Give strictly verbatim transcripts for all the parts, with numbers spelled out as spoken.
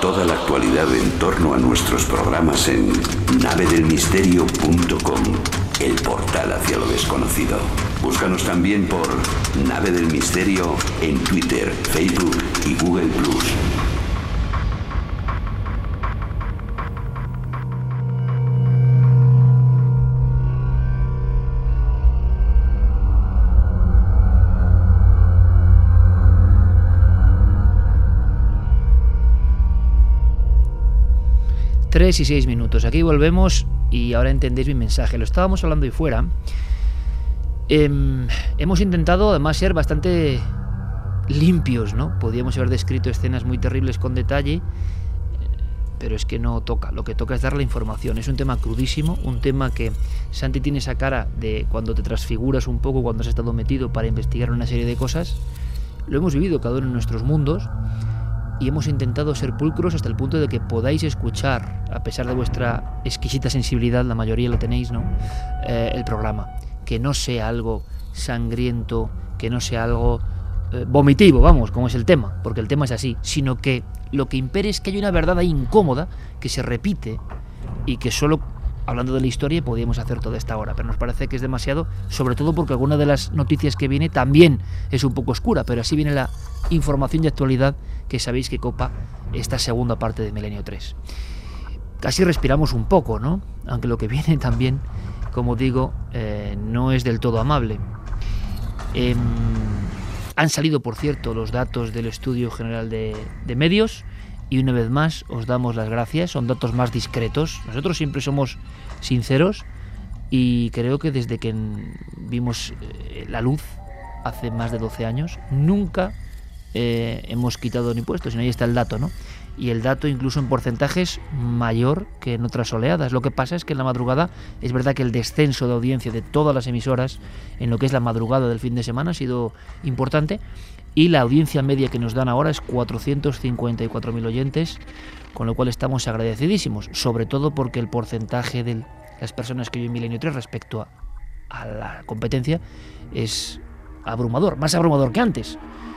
Toda la actualidad en torno a nuestros programas en nave del misterio punto com, el portal hacia lo desconocido. Búscanos también por Nave del Misterio en Twitter, Facebook y Google plus. Tres y seis minutos. Aquí volvemos y ahora entendéis mi mensaje. Lo estábamos hablando ahí fuera. Eh, hemos intentado además ser bastante limpios, ¿no? Podíamos haber descrito escenas muy terribles con detalle, pero es que no toca. Lo que toca es dar la información. Es un tema crudísimo, un tema que Santi tiene esa cara de cuando te transfiguras un poco, cuando has estado metido para investigar una serie de cosas. Lo hemos vivido cada uno en nuestros mundos. Y hemos intentado ser pulcros hasta el punto de que podáis escuchar, a pesar de vuestra exquisita sensibilidad, la mayoría lo tenéis, ¿no? Eh, el programa. Que no sea algo sangriento, que no sea algo eh, vomitivo, vamos, como es el tema, porque el tema es así, sino que lo que impere es que hay una verdad ahí incómoda, que se repite y que solo hablando de la historia podíamos hacer toda esta hora, pero nos parece que es demasiado, sobre todo porque alguna de las noticias que viene también es un poco oscura, pero así viene la información de actualidad que sabéis que copa esta segunda parte de Milenio tres. Casi respiramos un poco, ¿no? Aunque lo que viene también, como digo, eh, no es del todo amable. Eh, han salido, por cierto, los datos del Estudio General de, de Medios y una vez más os damos las gracias. Son datos más discretos. Nosotros siempre somos sinceros y creo que desde que vimos eh, la luz hace más de doce años, nunca eh, hemos quitado ni puesto, sino ahí está el dato, ¿no? Y el dato incluso en porcentajes mayor que en otras oleadas. Lo que pasa es que en la madrugada es verdad que el descenso de audiencia de todas las emisoras en lo que es la madrugada del fin de semana ha sido importante y la audiencia media que nos dan ahora es cuatrocientos cincuenta y cuatro mil oyentes, con lo cual estamos agradecidísimos, sobre todo porque el porcentaje de las personas que viven Milenio tres respecto a, a la competencia es abrumador, más abrumador que antes.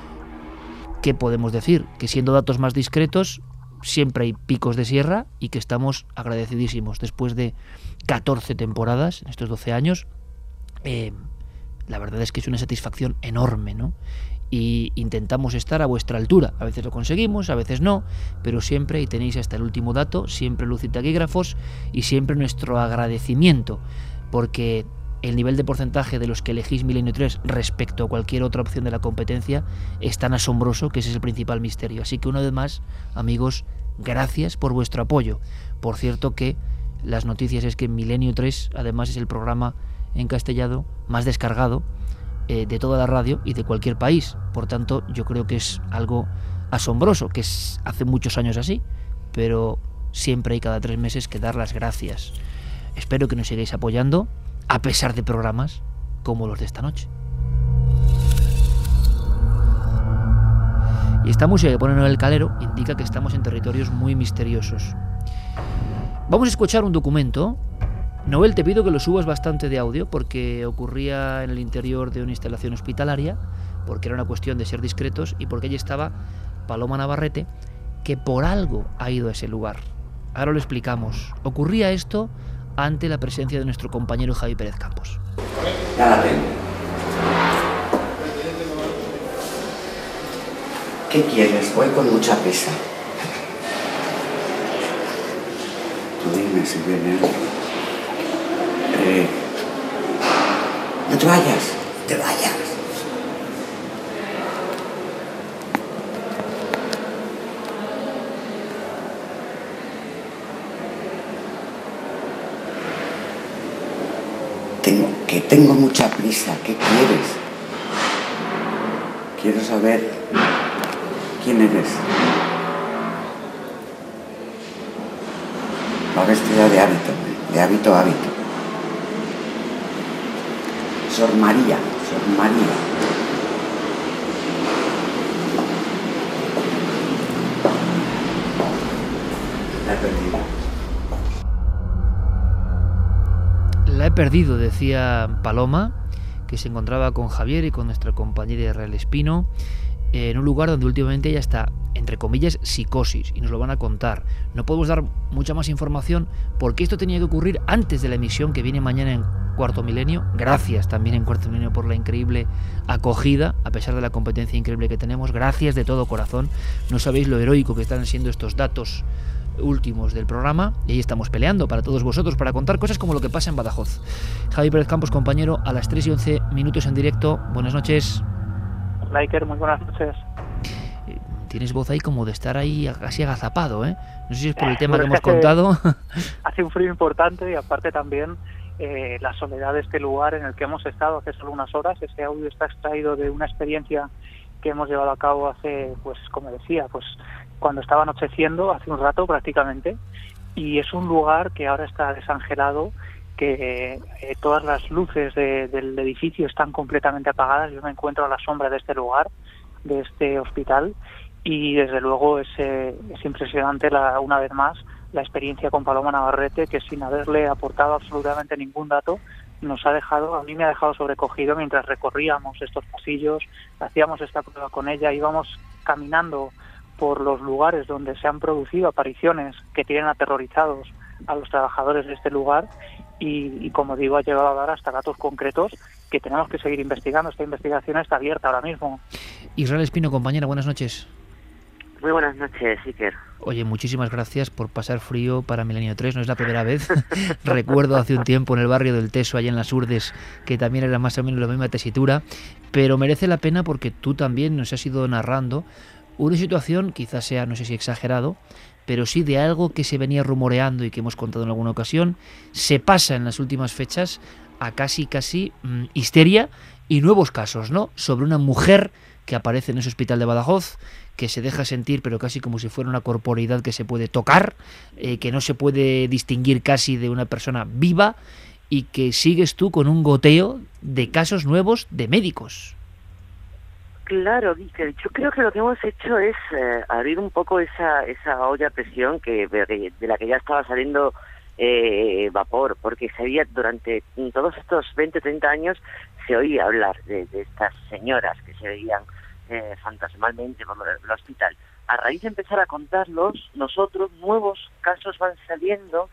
¿Qué podemos decir? Que siendo datos más discretos, siempre hay picos de sierra y que estamos agradecidísimos. Después de catorce temporadas, en estos doce años, eh, la verdad es que es una satisfacción enorme, ¿no? Y intentamos estar a vuestra altura. A veces lo conseguimos, a veces no, pero siempre, y tenéis hasta el último dato, siempre luz y taquígrafos y siempre nuestro agradecimiento, porque el nivel de porcentaje de los que elegís Milenio tres respecto a cualquier otra opción de la competencia es tan asombroso que ese es el principal misterio. Así que una vez más, amigos, gracias por vuestro apoyo. Por cierto que las noticias es que Milenio tres además es el programa en castellano más descargado eh, de toda la radio y de cualquier país. Por tanto, yo creo que es algo asombroso, que es hace muchos años así, pero siempre hay cada tres meses que dar las gracias. Espero que nos sigáis apoyando, a pesar de programas como los de esta noche. Y esta música que ponen en el calero indica que estamos en territorios muy misteriosos. Vamos a escuchar un documento. Noel, te pido que lo subas bastante de audio porque ocurría en el interior de una instalación hospitalaria, porque era una cuestión de ser discretos y porque allí estaba Paloma Navarrete, que por algo ha ido a ese lugar. Ahora lo explicamos. Ocurría esto ante la presencia de nuestro compañero Javi Pérez Campos. Ya la tengo. ¿Qué quieres? Voy con mucha prisa. Tú dime si viene. Eh, no te vayas, no te vayas. Tengo, que tengo mucha prisa. ¿Qué quieres? Quiero saber quién eres. Va vestida de hábito, de hábito a hábito. Sor María, Sor María. La he perdido. La he perdido, decía Paloma, que se encontraba con Javier y con nuestra compañera Israel Espino eh, en un lugar donde últimamente ya está, entre comillas, psicosis, y nos lo van a contar. No podemos dar mucha más información porque esto tenía que ocurrir antes de la emisión que viene mañana en Cuarto Milenio. Gracias también en Cuarto Milenio por la increíble acogida, a pesar de la competencia increíble que tenemos. Gracias de todo corazón. No sabéis lo heroico que están siendo estos datos últimos del programa, y ahí estamos peleando para todos vosotros, para contar cosas como lo que pasa en Badajoz. Javi Pérez Campos, compañero, a las tres y once minutos en directo. Buenas noches. Hola Iker, muy buenas noches. Tienes voz ahí como de estar ahí casi agazapado, ¿eh? No sé si es por el tema Pero que hemos es que hace, contado. Hace un frío importante, y aparte también eh, la soledad de este lugar en el que hemos estado hace solo unas horas. Este audio está extraído de una experiencia que hemos llevado a cabo hace, pues como decía, pues cuando estaba anocheciendo, hace un rato prácticamente, y es un lugar que ahora está desangelado, que eh, todas las luces de, del edificio están completamente apagadas. Yo me encuentro a la sombra de este lugar, de este hospital, y desde luego es, eh, es impresionante la, una vez más la experiencia con Paloma Navarrete, que sin haberle aportado absolutamente ningún dato nos ha dejado, a mí me ha dejado sobrecogido mientras recorríamos estos pasillos, hacíamos esta prueba con ella, íbamos caminando por los lugares donde se han producido apariciones que tienen aterrorizados a los trabajadores de este lugar, y, y como digo, ha llegado a dar hasta datos concretos que tenemos que seguir investigando. Esta investigación está abierta ahora mismo. Israel Espino, compañera, buenas noches. Muy buenas noches, Iker. Oye, muchísimas gracias por pasar frío para Milenio tres, no es la primera vez. Recuerdo hace un tiempo en el barrio del Teso, allá en las Urdes, que también era más o menos la misma tesitura, pero merece la pena porque tú también nos has ido narrando una situación, quizás sea, no sé si exagerado, pero sí de algo que se venía rumoreando y que hemos contado en alguna ocasión, se pasa en las últimas fechas a casi, casi mmm, histeria y nuevos casos, ¿no? Sobre una mujer que aparece en ese hospital de Badajoz, que se deja sentir, pero casi como si fuera una corporeidad que se puede tocar, eh, que no se puede distinguir casi de una persona viva, y que sigues tú con un goteo de casos nuevos de médicos. Claro, Iker, yo creo que lo que hemos hecho es eh, abrir un poco esa esa olla a presión que de, de la que ya estaba saliendo eh, vapor, porque se había, durante todos estos veinte, treinta años, se oía hablar de, de estas señoras que se veían eh, fantasmalmente por el hospital. A raíz de empezar a contarlos, nosotros, nuevos casos van saliendo,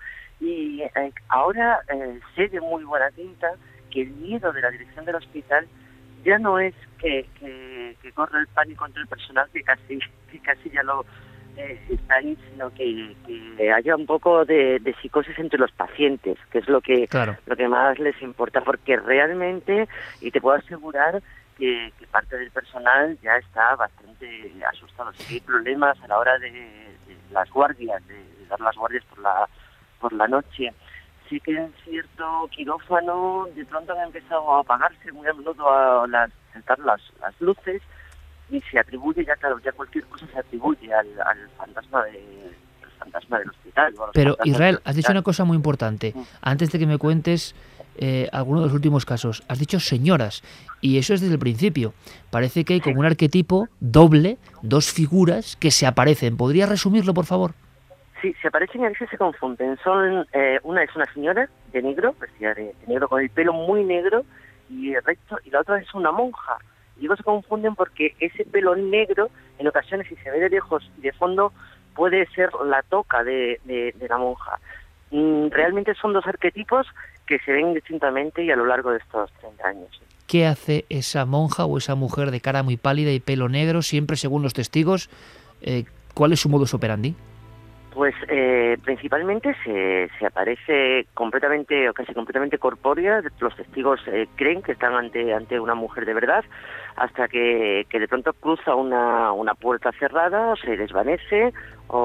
y eh, ahora eh, sé de muy buena tinta que el miedo de la dirección del hospital ya no es que, que, que corre el pánico entre el personal, que casi que casi ya lo eh, está ahí, sino que, que haya un poco de, de psicosis entre los pacientes, que es lo que claro. lo que más les importa, porque realmente, y te puedo asegurar que, que parte del personal ya está bastante asustado. Si hay problemas a la hora de, de las guardias, de, de dar las guardias por la por la noche. Sí que en cierto quirófano de pronto han empezado a apagarse muy a menudo a las, saltar las, las luces, y se atribuye, ya claro, ya cualquier cosa se atribuye al, al fantasma de, al fantasma del hospital. Pero Israel, has dicho una cosa muy importante. Antes de que me cuentes eh, alguno de los últimos casos, has dicho señoras, y eso es desde el principio. Parece que hay como un arquetipo doble, dos figuras que se aparecen. ¿Podrías resumirlo, por favor? Sí, se aparecen y a veces se confunden. Son eh, una es una señora de negro, vestida de, de negro, con el pelo muy negro y recto, y la otra es una monja. Y luego se confunden porque ese pelo negro, en ocasiones, si se ve de lejos y de fondo, puede ser la toca de, de, de la monja. Mm, realmente son dos arquetipos que se ven distintamente y a lo largo de estos treinta años. ¿Qué hace esa monja o esa mujer de cara muy pálida y pelo negro, siempre según los testigos? Eh, ¿Cuál es su modus operandi? Pues eh, principalmente se, se aparece completamente o casi completamente corpórea. Los testigos eh, creen que están ante ante una mujer de verdad, hasta que, que de pronto cruza una, una puerta cerrada, o se desvanece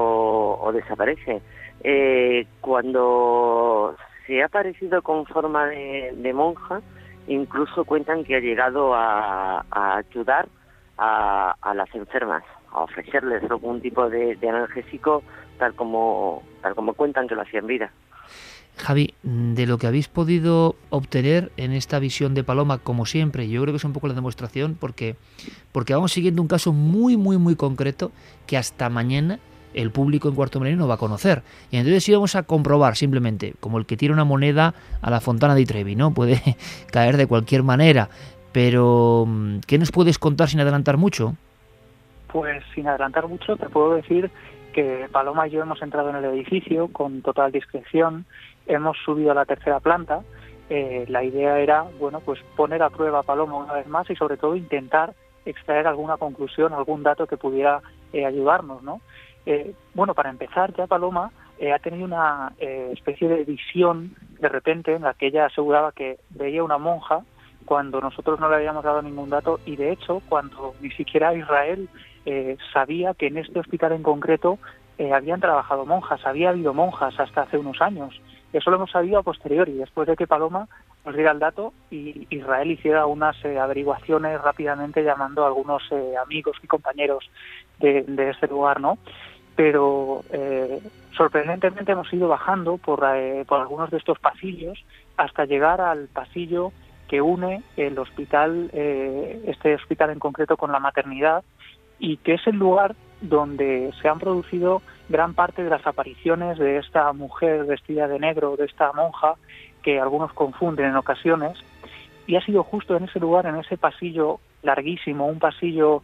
o, o desaparece. Eh, cuando se ha aparecido con forma de, de monja, incluso cuentan que ha llegado a, a ayudar a, a las enfermas, a ofrecerles algún tipo de, de analgésico, tal como tal como cuentan que lo hacía en vida. Javi, de lo que habéis podido obtener en esta visión de Paloma, como siempre, yo creo que es un poco la demostración, porque porque vamos siguiendo un caso muy, muy, muy concreto que hasta mañana el público en Cuarto Milenio no va a conocer. Y entonces íbamos a comprobar simplemente, como el que tira una moneda a la Fontana di Trevi, ¿no? Puede caer de cualquier manera, pero ¿qué nos puedes contar sin adelantar mucho? Pues sin adelantar mucho, te puedo decir que Paloma y yo hemos entrado en el edificio con total discreción, hemos subido a la tercera planta. Eh, la idea era, bueno, pues poner a prueba a Paloma una vez más y sobre todo intentar extraer alguna conclusión, algún dato que pudiera eh, ayudarnos, ¿no? Eh, bueno, para empezar, ya Paloma eh, ha tenido una eh, especie de visión de repente en la que ella aseguraba que veía una monja cuando nosotros no le habíamos dado ningún dato, y de hecho cuando ni siquiera Israel eh, sabía que en este hospital en concreto eh, habían trabajado monjas, había habido monjas hasta hace unos años. Eso lo hemos sabido a posteriori, después de que Paloma nos diera el dato y Israel hiciera unas eh, averiguaciones rápidamente llamando a algunos eh, amigos y compañeros de, de este lugar, ¿no? Pero eh, sorprendentemente hemos ido bajando por, eh, por algunos de estos pasillos hasta llegar al pasillo que une el hospital, eh, este hospital en concreto, con la maternidad, y que es el lugar donde se han producido gran parte de las apariciones de esta mujer vestida de negro, de esta monja, que algunos confunden en ocasiones, y ha sido justo en ese lugar, en ese pasillo larguísimo, un pasillo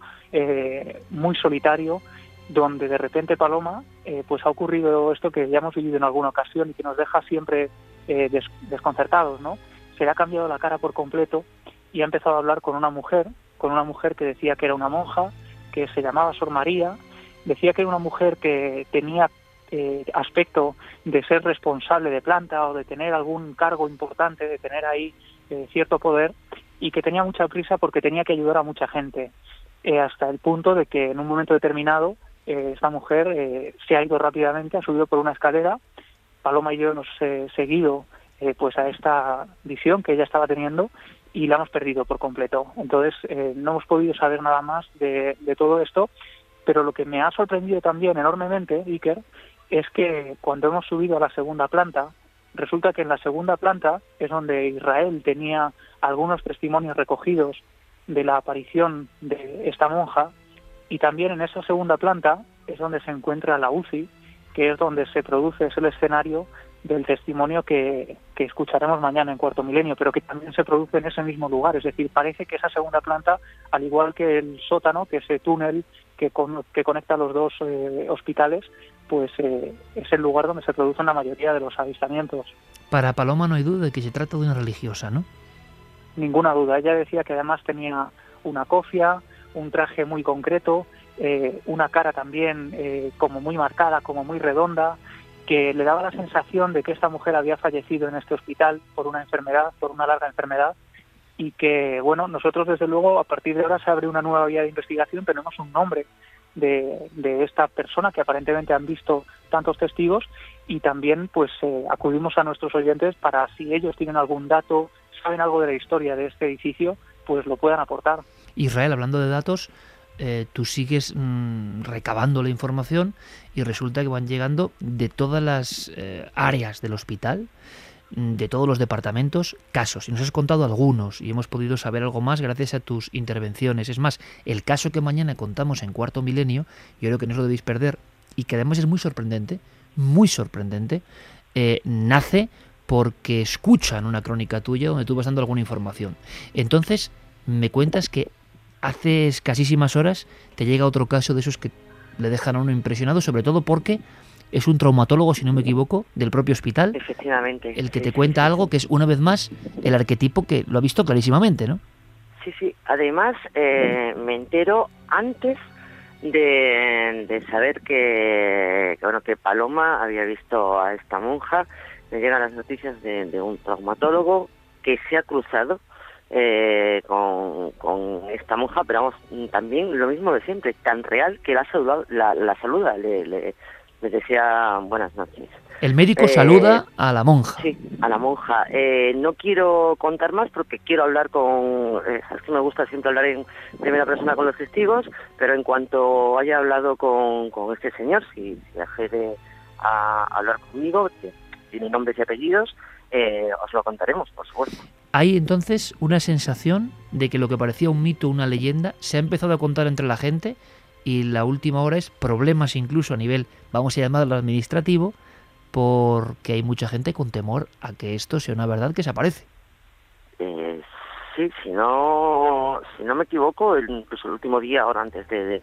eh, muy solitario, donde de repente Paloma, eh, pues ha ocurrido esto que ya hemos vivido en alguna ocasión y que nos deja siempre eh, des- desconcertados, ¿no? Se le ha cambiado la cara por completo y ha empezado a hablar con una mujer, con una mujer que decía que era una monja, que se llamaba Sor María, decía que era una mujer que tenía eh, aspecto de ser responsable de planta o de tener algún cargo importante, de tener ahí eh, cierto poder, y que tenía mucha prisa porque tenía que ayudar a mucha gente, eh, hasta el punto de que en un momento determinado eh, esta mujer eh, se ha ido rápidamente, ha subido por una escalera. Paloma y yo hemos eh, seguido eh, pues a esta visión que ella estaba teniendo y la hemos perdido por completo. Entonces eh, no hemos podido saber nada más de, de todo esto, pero lo que me ha sorprendido también enormemente, Iker, es que cuando hemos subido a la segunda planta, resulta que en la segunda planta es donde Israel tenía algunos testimonios recogidos de la aparición de esta monja, y también en esa segunda planta es donde se encuentra la U C I, que es donde se produce, es el escenario del testimonio que, que escucharemos mañana en Cuarto Milenio, pero que también se produce en ese mismo lugar. Es decir, parece que esa segunda planta, al igual que el sótano, que ese túnel que, con, que conecta los dos eh, hospitales, pues eh, es el lugar donde se producen la mayoría de los avistamientos. Para Paloma no hay duda de que se trata de una religiosa, ¿no? Ninguna duda. Ella decía que además tenía una cofia, un traje muy concreto, eh, una cara también eh, como muy marcada, como muy redonda, que le daba la sensación de que esta mujer había fallecido en este hospital por una enfermedad, por una larga enfermedad, y que, bueno, nosotros desde luego a partir de ahora se abre una nueva vía de investigación. Tenemos un nombre de, de esta persona que aparentemente han visto tantos testigos, y también pues eh, acudimos a nuestros oyentes para, si ellos tienen algún dato, saben algo de la historia de este edificio, pues lo puedan aportar. Israel, hablando de datos, eh, tú sigues mmm, recabando la información y resulta que van llegando de todas las eh, áreas del hospital, de todos los departamentos, casos. Y nos has contado algunos y hemos podido saber algo más gracias a tus intervenciones. Es más, el caso que mañana contamos en Cuarto Milenio, yo creo que no os lo debéis perder, y que además es muy sorprendente, muy sorprendente, eh, nace porque escuchan una crónica tuya donde tú vas dando alguna información. Entonces, me cuentas que hace escasísimas horas te llega otro caso de esos que le dejan a uno impresionado, sobre todo porque es un traumatólogo, si no me equivoco, del propio hospital. Efectivamente. El que sí, te cuenta sí, algo sí. que es, una vez más, el arquetipo que lo ha visto clarísimamente, ¿no? Sí, sí. Además, eh, me entero antes de, de saber que, que, bueno, que Paloma había visto a esta monja. Me llegan las noticias de, de un traumatólogo que se ha cruzado eh, con, con esta monja, pero vamos, también lo mismo de siempre, tan real que la, ha saludado, la, la saluda, le, le, le decía buenas noches. El médico Eh, saluda a la monja. Sí, a la monja. Eh, no quiero contar más porque quiero hablar con... Eh, es que me gusta siempre hablar en primera persona con los testigos, pero en cuanto haya hablado con, con este señor, si, si accede a hablar conmigo, que tiene nombres y apellidos, eh, os lo contaremos, por supuesto. Hay entonces una sensación de que lo que parecía un mito, una leyenda, se ha empezado a contar entre la gente, y la última hora es problemas incluso a nivel, vamos a llamarlo administrativo, porque hay mucha gente con temor a que esto sea una verdad que se aparece. Eh, sí, si no si no me equivoco, el, incluso el último día, ahora antes de, de,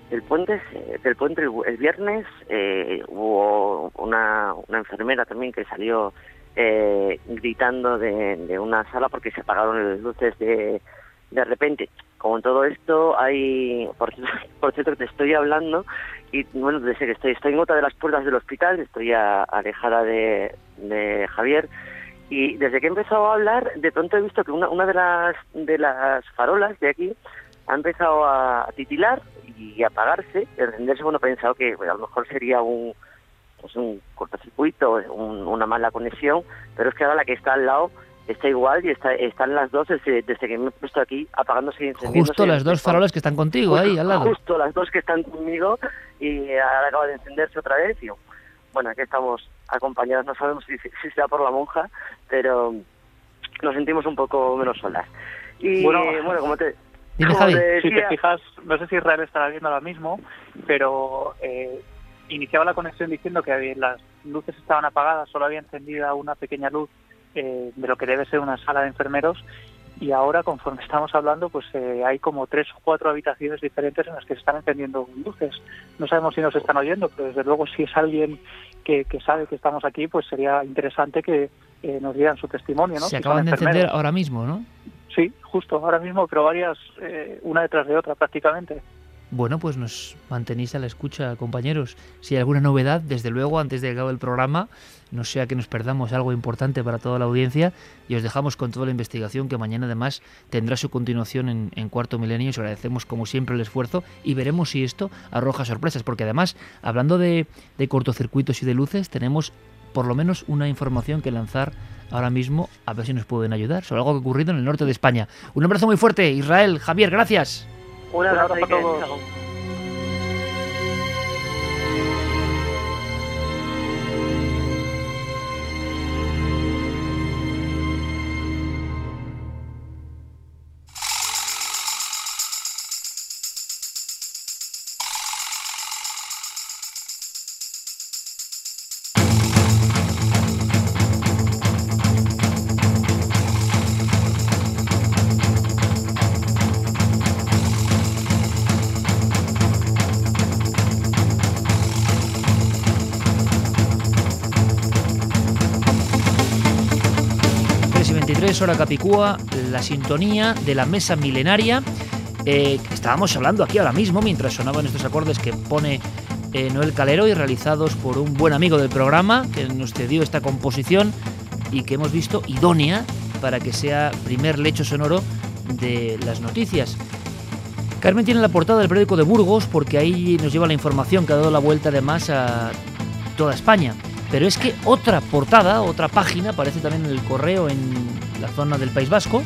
del puente, del puente el, el viernes eh, hubo una, una enfermera también que salió eh, gritando de, de una sala porque se apagaron las luces de, de repente. Como en todo esto hay, por, por cierto, te estoy hablando y bueno, desde que estoy, estoy en otra de las puertas del hospital, estoy a, alejada de, de Javier. Y desde que he empezado a hablar, de pronto he visto que una, una de las de las farolas de aquí ha empezado a titilar y a apagarse. De encenderse, bueno, he pensado que bueno, a lo mejor sería un pues un cortocircuito, un, una mala conexión, pero es que ahora la que está al lado está igual y está, están las dos desde, desde que me he puesto aquí apagándose y encendiéndose. Justo las dos farolas que están contigo, justo, ahí al lado. Justo las dos que están conmigo y ahora acaba de encenderse otra vez y bueno, aquí estamos acompañados, no sabemos si, si sea por la monja, pero nos sentimos un poco menos solas. Y bueno, bueno como te... Dime, como Javi. te decía, si te fijas, no sé si Israel estará viendo ahora mismo, pero eh, iniciaba la conexión diciendo que las luces estaban apagadas, solo había encendida una pequeña luz eh, de lo que debe ser una sala de enfermeros, y ahora, conforme estamos hablando, pues eh, hay como tres o cuatro habitaciones diferentes en las que se están encendiendo luces. No sabemos si nos están oyendo, pero desde luego si es alguien que, que sabe que estamos aquí, pues sería interesante que eh, nos dieran su testimonio, ¿no? Se Si acaban son de encender enfermeros. ahora mismo, ¿no? Sí, justo, ahora mismo, pero varias, eh, una detrás de otra prácticamente. Bueno, pues nos mantenéis a la escucha, compañeros. Si hay alguna novedad, desde luego, antes de acabar el programa, no sea que nos perdamos algo importante para toda la audiencia, y os dejamos con toda la investigación que mañana además tendrá su continuación en, en Cuarto Milenio. Os agradecemos como siempre el esfuerzo y veremos si esto arroja sorpresas, porque además, hablando de, de cortocircuitos y de luces, tenemos por lo menos una información que lanzar ahora mismo, a ver si nos pueden ayudar, sobre algo que ha ocurrido en el norte de España. Un abrazo muy fuerte, Israel, Javier, gracias. un Un abrazo abrazo a y que- todos. veintitrés hora Capicúa, la sintonía de la mesa milenaria. Eh, estábamos hablando aquí ahora mismo mientras sonaban estos acordes que pone eh, Noel Calero y realizados por un buen amigo del programa que nos cedió esta composición y que hemos visto idónea para que sea primer lecho sonoro de las noticias. Carmen tiene la portada del periódico de Burgos porque ahí nos lleva la información que ha dado la vuelta además a toda España. Pero es que otra portada, otra página, aparece también en el Correo en la zona del País Vasco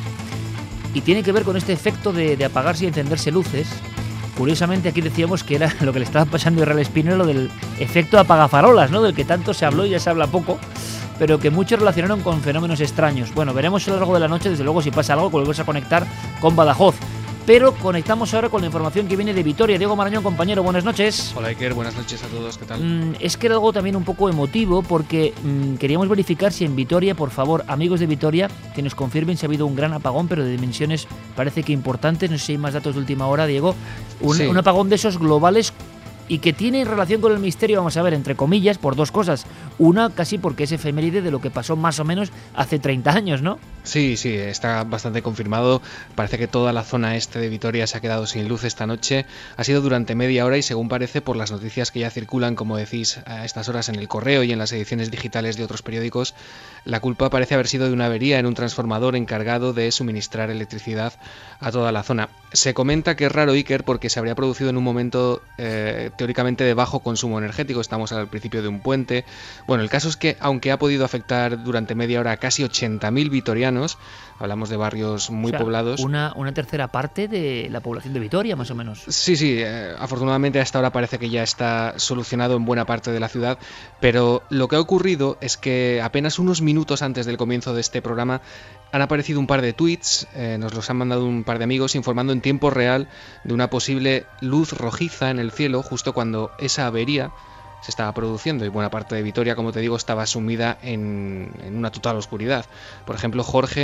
y tiene que ver con este efecto de, de apagarse y encenderse luces. Curiosamente aquí decíamos que era lo que le estaba pasando a Israel Espino, lo del efecto apagafarolas, ¿no? Del que tanto se habló y ya se habla poco, pero que muchos relacionaron con fenómenos extraños. Bueno, veremos a lo largo de la noche, desde luego, si pasa algo, volvemos a conectar con Badajoz. Pero conectamos ahora con la información que viene de Vitoria. Diego Marañón, compañero, buenas noches. Hola Iker, buenas noches a todos, ¿qué tal? Mm, es que era algo también un poco emotivo porque mm, queríamos verificar si en Vitoria, por favor, amigos de Vitoria, que nos confirmen si ha habido un gran apagón, pero de dimensiones parece que importantes. No sé si hay más datos de última hora, Diego. Un, Sí. un apagón de esos globales y que tiene relación con el misterio, vamos a ver, entre comillas, por dos cosas. Una, casi porque es efeméride de lo que pasó más o menos hace treinta años, ¿no? Sí, sí, está bastante confirmado. Parece que toda la zona este de Vitoria se ha quedado sin luz esta noche. Ha sido durante media hora y según parece por las noticias que ya circulan, como decís, a estas horas en el Correo y en las ediciones digitales de otros periódicos, la culpa parece haber sido de una avería en un transformador encargado de suministrar electricidad a toda la zona. Se comenta que es raro, Iker, porque se habría producido en un momento eh, teóricamente de bajo consumo energético. Estamos al principio de un puente. Bueno, el caso es que, aunque ha podido afectar durante media hora a casi ochenta mil vitorianos, hablamos de barrios muy O sea, poblados. Una, una tercera parte de la población de Vitoria, más o menos. Sí, sí, eh, afortunadamente a esta hora parece que ya está solucionado en buena parte de la ciudad, pero lo que ha ocurrido es que apenas unos minutos antes del comienzo de este programa han aparecido un par de tweets, eh, nos los han mandado un par de amigos informando en tiempo real de una posible luz rojiza en el cielo justo cuando esa avería se estaba produciendo y buena parte de Vitoria, como te digo, estaba sumida en, en una total oscuridad. Por ejemplo, Jorge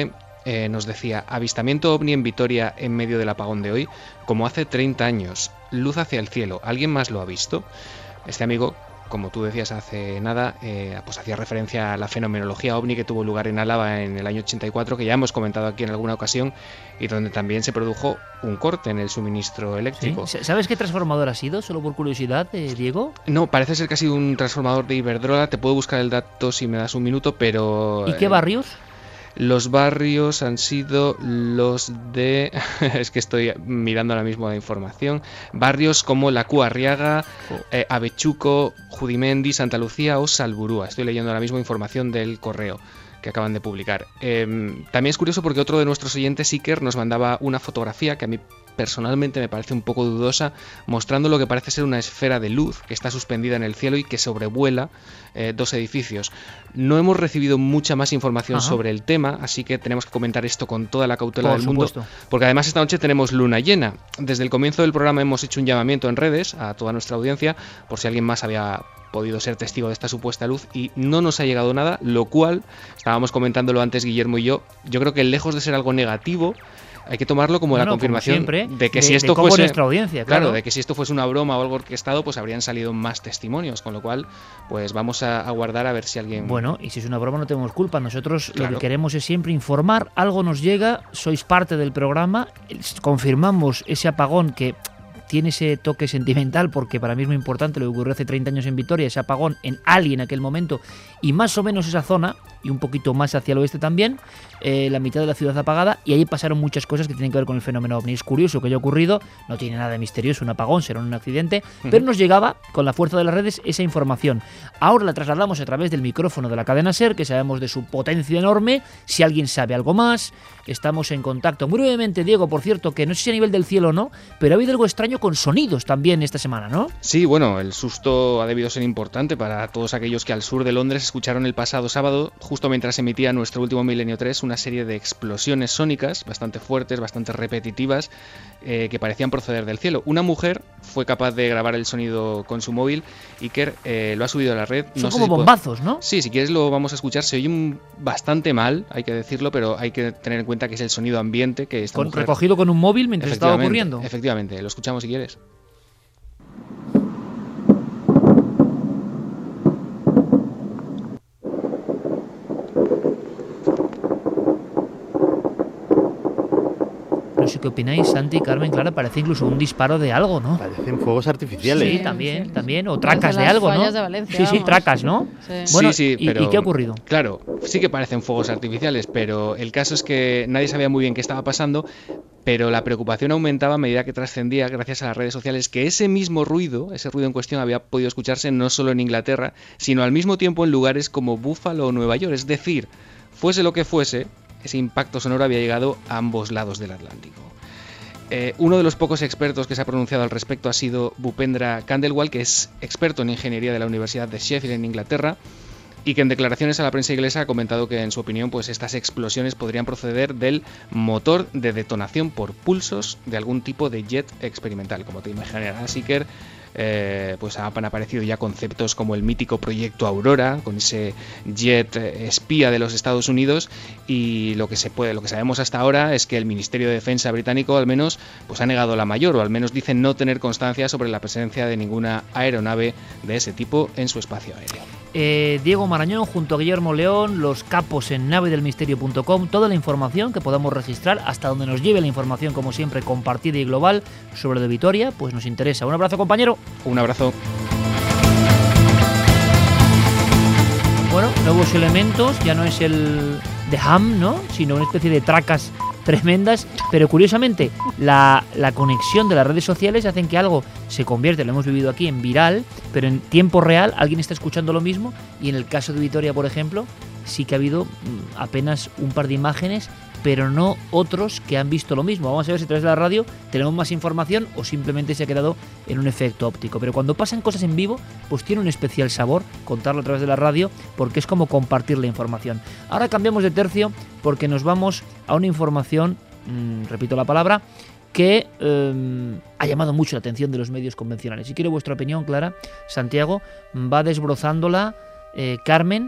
eh, nos decía: avistamiento ovni en Vitoria en medio del apagón de hoy, como hace treinta años, luz hacia el cielo, ¿alguien más lo ha visto? Este amigo, como tú decías hace nada, eh, pues hacía referencia a la fenomenología ovni que tuvo lugar en Álava en el año ochenta y cuatro, que ya hemos comentado aquí en alguna ocasión, y donde también se produjo un corte en el suministro eléctrico. ¿Sí? ¿Sabes qué transformador ha sido? Solo por curiosidad, eh, Diego. No, parece ser que ha sido un transformador de Iberdrola. Te puedo buscar el dato si me das un minuto, pero... ¿Y qué barrios? Eh, los barrios han sido los de... es que estoy mirando ahora mismo la información. Barrios como La Cuarriaga, eh, Avechuco, Judimendi, Santa Lucía o Salburúa. Estoy leyendo ahora mismo información del correo que acaban de publicar. Eh, también es curioso porque otro de nuestros oyentes, Iker, nos mandaba una fotografía que a mí personalmente me parece un poco dudosa, mostrando lo que parece ser una esfera de luz que está suspendida en el cielo y que sobrevuela eh, dos edificios. No hemos recibido mucha más información Ajá. sobre el tema, así que tenemos que comentar esto con toda la cautela Por del supuesto. mundo, porque además esta noche tenemos luna llena. Desde el comienzo del programa hemos hecho un llamamiento en redes a toda nuestra audiencia por si alguien más había podido ser testigo de esta supuesta luz, y no nos ha llegado nada, lo cual, estábamos comentándolo antes Guillermo y yo, yo creo que lejos de ser algo negativo, hay que tomarlo como bueno, la confirmación como siempre, de que de, si esto de cómo fuese nuestra audiencia, claro. claro, de que si esto fuese una broma o algo orquestado, pues habrían salido más testimonios, con lo cual, pues vamos a aguardar a ver si alguien... Bueno, y si es una broma no tenemos culpa, nosotros claro. lo que queremos es siempre informar, algo nos llega, sois parte del programa, confirmamos ese apagón que tiene ese toque sentimental, porque para mí es muy importante lo que ocurrió hace treinta años en Vitoria, ese apagón en Ali en aquel momento, y más o menos esa zona, y un poquito más hacia el oeste también, eh, la mitad de la ciudad apagada, y ahí pasaron muchas cosas que tienen que ver con el fenómeno ovni. Es curioso que haya ocurrido, no tiene nada de misterioso, un apagón, será un accidente, uh-huh. pero nos llegaba, con la fuerza de las redes, esa información. Ahora la trasladamos a través del micrófono de la cadena SER, que sabemos de su potencia enorme. Si alguien sabe algo más, estamos en contacto. Muy brevemente, Diego, por cierto, que no sé si a nivel del cielo o no, pero ha habido algo extraño con sonidos también esta semana, ¿no? Sí, bueno, el susto ha debido ser importante para todos aquellos que al sur de Londres escucharon el pasado sábado, justo mientras emitía nuestro último Milenio tres, una serie de explosiones sónicas bastante fuertes, bastante repetitivas, eh, que parecían proceder del cielo. Una mujer fue capaz de grabar el sonido con su móvil. Iker eh, lo ha subido a la red. Son no como sé si bombazos, puedo... ¿no? Sí, si quieres lo vamos a escuchar. Se oye un... bastante mal, hay que decirlo, pero hay que tener en cuenta que es el sonido ambiente que esta con, mujer... recogido con un móvil mientras estaba ocurriendo. Efectivamente, lo escuchamos si quieres. No sé qué opináis, Santi, Carmen, Clara, parece incluso un disparo de algo, ¿no? Parecen fuegos artificiales. Sí, también, también, o tracas de, de algo, ¿no? De Valencia, sí, sí, vamos. tracas, ¿no? Sí. Bueno, sí, sí, ¿y, pero, ¿y qué ha ocurrido? Claro, sí que parecen fuegos artificiales, pero el caso es que nadie sabía muy bien qué estaba pasando, pero la preocupación aumentaba a medida que trascendía, gracias a las redes sociales, que ese mismo ruido, ese ruido en cuestión, había podido escucharse no solo en Inglaterra, sino al mismo tiempo en lugares como Buffalo o Nueva York. Es decir, fuese lo que fuese, ese impacto sonoro había llegado a ambos lados del Atlántico. Eh, uno de los pocos expertos que se ha pronunciado al respecto ha sido Bhupendra Khandelwal, que es experto en ingeniería de la Universidad de Sheffield en Inglaterra, y que en declaraciones a la prensa inglesa ha comentado que en su opinión pues estas explosiones podrían proceder del motor de detonación por pulsos de algún tipo de jet experimental. Como te imaginarás, Iker, eh, pues han aparecido ya conceptos como el mítico proyecto Aurora, con ese jet espía de los Estados Unidos, y lo que se puede, lo que sabemos hasta ahora es que el Ministerio de Defensa británico al menos pues ha negado la mayor, o al menos dice no tener constancia sobre la presencia de ninguna aeronave de ese tipo en su espacio aéreo. Eh, Diego Marañón junto a Guillermo León, los capos en nave del misterio punto com, toda la información que podamos registrar hasta donde nos lleve la información, como siempre, compartida y global sobre de Vitoria, pues nos interesa. Un abrazo, compañero. Un abrazo. Bueno, nuevos elementos, ya no es el de Ham, ¿no? Sino una especie de tracas tremendas, pero curiosamente la, la conexión de las redes sociales hacen que algo se convierte, lo hemos vivido aquí, en viral, pero en tiempo real alguien está escuchando lo mismo, y en el caso de Vitoria, por ejemplo, sí que ha habido apenas un par de imágenes, pero no otros que han visto lo mismo. Vamos a ver si a través de la radio tenemos más información o simplemente se ha quedado en un efecto óptico. Pero cuando pasan cosas en vivo, pues tiene un especial sabor contarlo a través de la radio, porque es como compartir la información. Ahora cambiamos de tercio porque nos vamos a una información, mmm, repito la palabra, que eh, ha llamado mucho la atención de los medios convencionales. Si quiero vuestra opinión, Clara, Santiago, va desbrozándola eh, Carmen,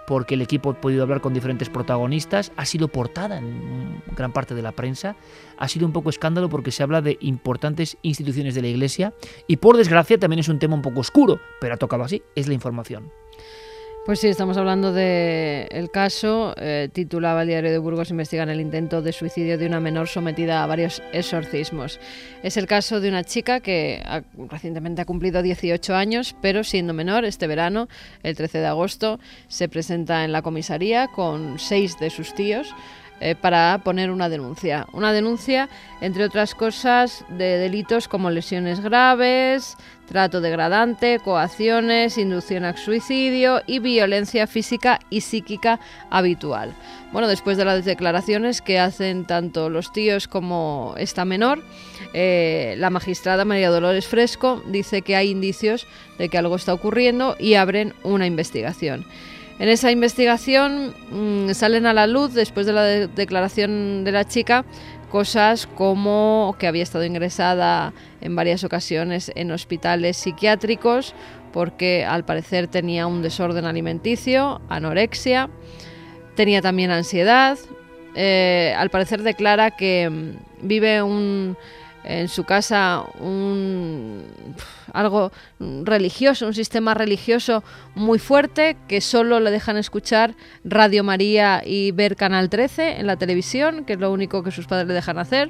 porque el equipo ha podido hablar con diferentes protagonistas, ha sido portada en gran parte de la prensa, ha sido un poco escándalo porque se habla de importantes instituciones de la Iglesia y por desgracia también es un tema un poco oscuro, pero ha tocado así, es la información. Pues sí, estamos hablando del caso, eh, titulaba el Diario de Burgos, investigan el intento de suicidio de una menor sometida a varios exorcismos. Es el caso de una chica que ha, recientemente ha cumplido dieciocho años, pero siendo menor, este verano, el trece de agosto, se presenta en la comisaría con seis de sus tíos, Eh, para poner una denuncia. Una denuncia, entre otras cosas, de delitos como lesiones graves, trato degradante, coacciones, inducción al suicidio y violencia física y psíquica habitual. Bueno, después de las declaraciones que hacen tanto los tíos como esta menor, eh, la magistrada María Dolores Fresco dice que hay indicios de que algo está ocurriendo y abren una investigación. En esa investigación mmm, salen a la luz, después de la de- declaración de la chica, cosas como que había estado ingresada en varias ocasiones en hospitales psiquiátricos porque al parecer tenía un desorden alimenticio, anorexia, tenía también ansiedad. Eh, al parecer declara que mmm, vive un... en su casa un algo religioso, un sistema religioso muy fuerte, que solo le dejan escuchar Radio María y ver Canal trece en la televisión, que es lo único que sus padres le dejan hacer,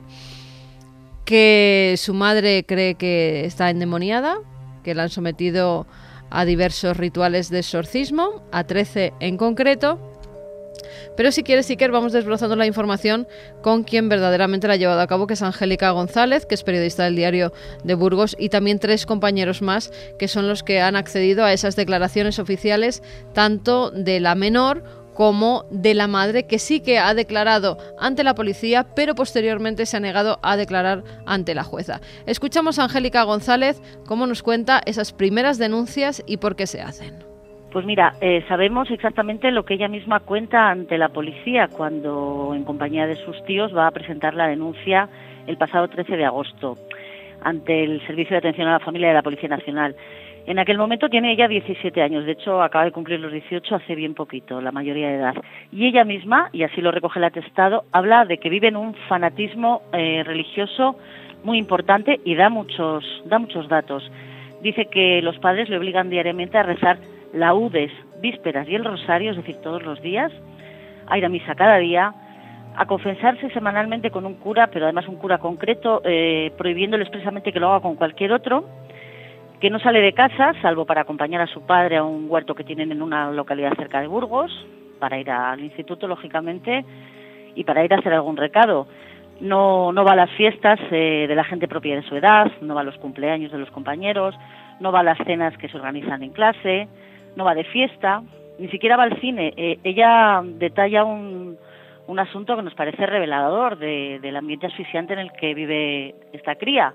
que su madre cree que está endemoniada, que la han sometido a diversos rituales de exorcismo, a trece en concreto. Pero si quieres, Iker, vamos desbrozando la información con quien verdaderamente la ha llevado a cabo, que es Angélica González, que es periodista del Diario de Burgos, y también tres compañeros más, que son los que han accedido a esas declaraciones oficiales, tanto de la menor como de la madre, que sí que ha declarado ante la policía, pero posteriormente se ha negado a declarar ante la jueza. Escuchamos a Angélica González cómo nos cuenta esas primeras denuncias y por qué se hacen. Pues mira, eh, sabemos exactamente lo que ella misma cuenta ante la policía cuando, en compañía de sus tíos, va a presentar la denuncia el pasado trece de agosto ante el Servicio de Atención a la Familia de la Policía Nacional. En aquel momento tiene ella diecisiete años, de hecho acaba de cumplir los dieciocho hace bien poquito, la mayoría de edad. Y ella misma, y así lo recoge el atestado, habla de que vive en un fanatismo eh, religioso muy importante y da muchos, da muchos datos. Dice que los padres le obligan diariamente a rezar laudes, vísperas y el rosario, es decir, todos los días, a ir a misa cada día, a confesarse semanalmente con un cura, pero además un cura concreto, eh, prohibiéndole expresamente que lo haga con cualquier otro, que no sale de casa, salvo para acompañar a su padre a un huerto que tienen en una localidad cerca de Burgos, para ir al instituto, lógicamente, y para ir a hacer algún recado. No, no va a las fiestas eh, de la gente propia de su edad, no va a los cumpleaños de los compañeros, no va a las cenas que se organizan en clase, no va de fiesta, ni siquiera va al cine. Eh, ella detalla un, un asunto que nos parece revelador de, del ambiente asfixiante en el que vive esta cría.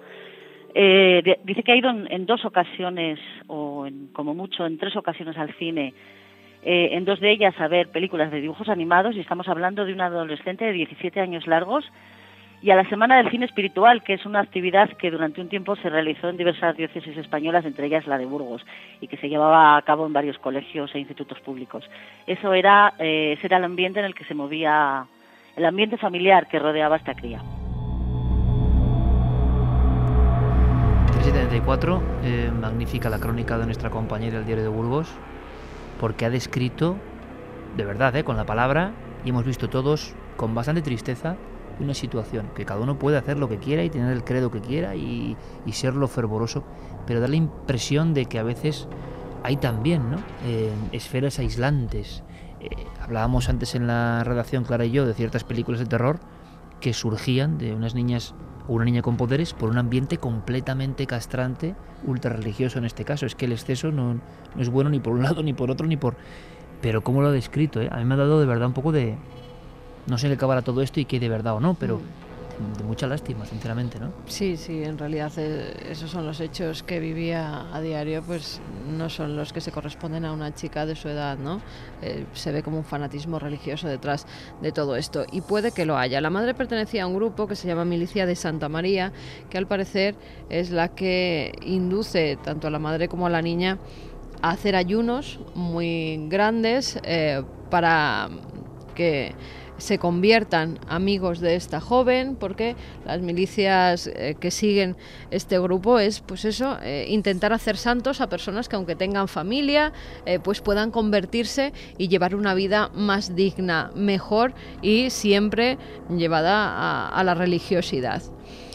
Eh, de, dice que ha ido en, en dos ocasiones, o en, como mucho en tres ocasiones al cine, eh, en dos de ellas a ver películas de dibujos animados, y estamos hablando de una adolescente de diecisiete años largos, y a la Semana del Cine Espiritual, que es una actividad que durante un tiempo se realizó en diversas diócesis españolas, entre ellas la de Burgos, y que se llevaba a cabo en varios colegios e institutos públicos. Eso era, eh, ese era el ambiente en el que se movía, el ambiente familiar que rodeaba a esta cría. setenta y cuatro, eh, magnífica la crónica de nuestra compañera del Diario de Burgos, porque ha descrito, de verdad, eh, con la palabra, y hemos visto todos con bastante tristeza, una situación, que cada uno puede hacer lo que quiera y tener el credo que quiera y, y serlo fervoroso, pero da la impresión de que a veces hay también, ¿no?, eh, esferas aislantes. Eh, hablábamos antes en la redacción, Clara y yo, de ciertas películas de terror que surgían de unas niñas o una niña con poderes por un ambiente completamente castrante, ultra religioso en este caso. Es que el exceso no, no es bueno ni por un lado, ni por otro, ni por... Pero cómo lo ha descrito, ¿eh? A mí me ha dado de verdad un poco de... No sé qué acabará todo esto y qué de verdad o no, pero de mucha lástima, sinceramente, ¿no? Sí, sí, en realidad eh, esos son los hechos que vivía a diario, pues no son los que se corresponden a una chica de su edad, ¿no? Eh, se ve como un fanatismo religioso detrás de todo esto, y puede que lo haya. La madre pertenecía a un grupo que se llama Milicia de Santa María, que al parecer es la que induce tanto a la madre como a la niña a hacer ayunos muy grandes eh, para que se conviertan amigos de esta joven, porque las milicias eh, que siguen este grupo es, pues eso, eh, intentar hacer santos a personas que, aunque tengan familia, eh, pues puedan convertirse y llevar una vida más digna, mejor y siempre llevada a, a la religiosidad.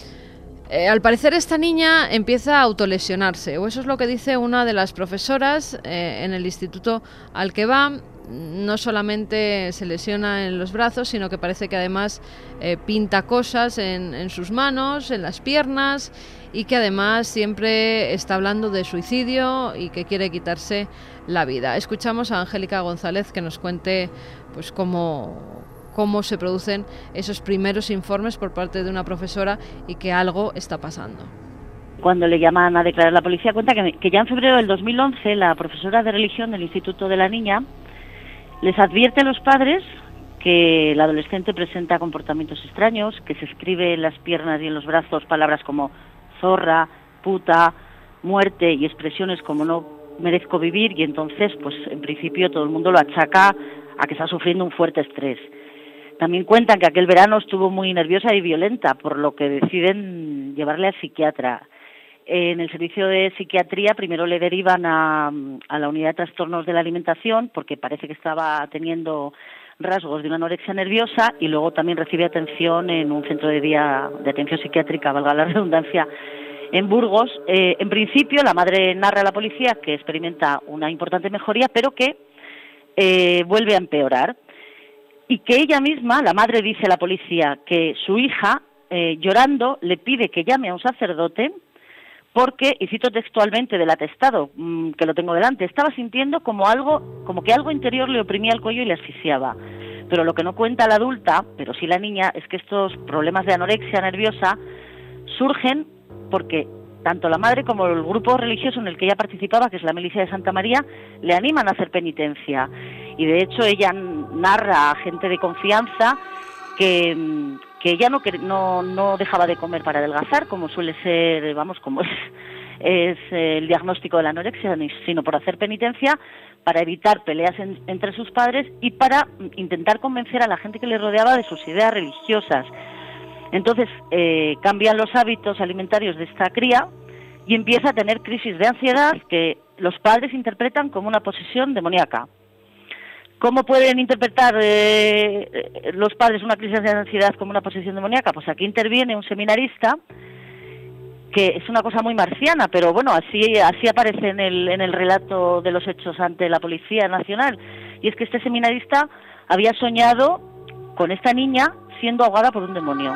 Eh, al parecer esta niña empieza a autolesionarse, o eso es lo que dice una de las profesoras eh, en el instituto al que va. No solamente se lesiona en los brazos, sino que parece que además eh, pinta cosas en, en sus manos, en las piernas, y que además siempre está hablando de suicidio y que quiere quitarse la vida. Escuchamos a Angélica González que nos cuente pues cómo, cómo se producen esos primeros informes por parte de una profesora y que algo está pasando. Cuando le llaman a declarar la policía, cuenta que, que ya en febrero del dos mil once la profesora de religión del Instituto de la Niña les advierte a los padres que el adolescente presenta comportamientos extraños, que se escribe en las piernas y en los brazos palabras como zorra, puta, muerte y expresiones como no merezco vivir, y entonces, pues en principio todo el mundo lo achaca a que está sufriendo un fuerte estrés. También cuentan que aquel verano estuvo muy nerviosa y violenta, por lo que deciden llevarle al psiquiatra. En el servicio de psiquiatría primero le derivan a, a la unidad de trastornos de la alimentación porque parece que estaba teniendo rasgos de una anorexia nerviosa, y luego también recibe atención en un centro de día de atención psiquiátrica, valga la redundancia, en Burgos. Eh, en principio la madre narra a la policía que experimenta una importante mejoría, pero que eh, vuelve a empeorar, y que ella misma, la madre, dice a la policía que su hija, eh, llorando, le pide que llame a un sacerdote porque, y cito textualmente del atestado, mmm, que lo tengo delante, estaba sintiendo como algo, como que algo interior le oprimía el cuello y le asfixiaba. Pero lo que no cuenta la adulta, pero sí la niña, es que estos problemas de anorexia nerviosa surgen porque tanto la madre como el grupo religioso en el que ella participaba, que es la Milicia de Santa María, le animan a hacer penitencia. Y de hecho ella narra a gente de confianza que... que ella no, no, no dejaba de comer para adelgazar, como suele ser, vamos, como es, es el diagnóstico de la anorexia, sino por hacer penitencia, para evitar peleas en, entre sus padres y para intentar convencer a la gente que le rodeaba de sus ideas religiosas. Entonces eh, cambian los hábitos alimentarios de esta cría y empieza a tener crisis de ansiedad que los padres interpretan como una posesión demoníaca. ¿Cómo pueden interpretar eh, los padres una crisis de ansiedad como una posesión demoníaca? Pues aquí interviene un seminarista, que es una cosa muy marciana, pero bueno, así así aparece en el, en el relato de los hechos ante la Policía Nacional. Y es que este seminarista había soñado con esta niña siendo ahogada por un demonio.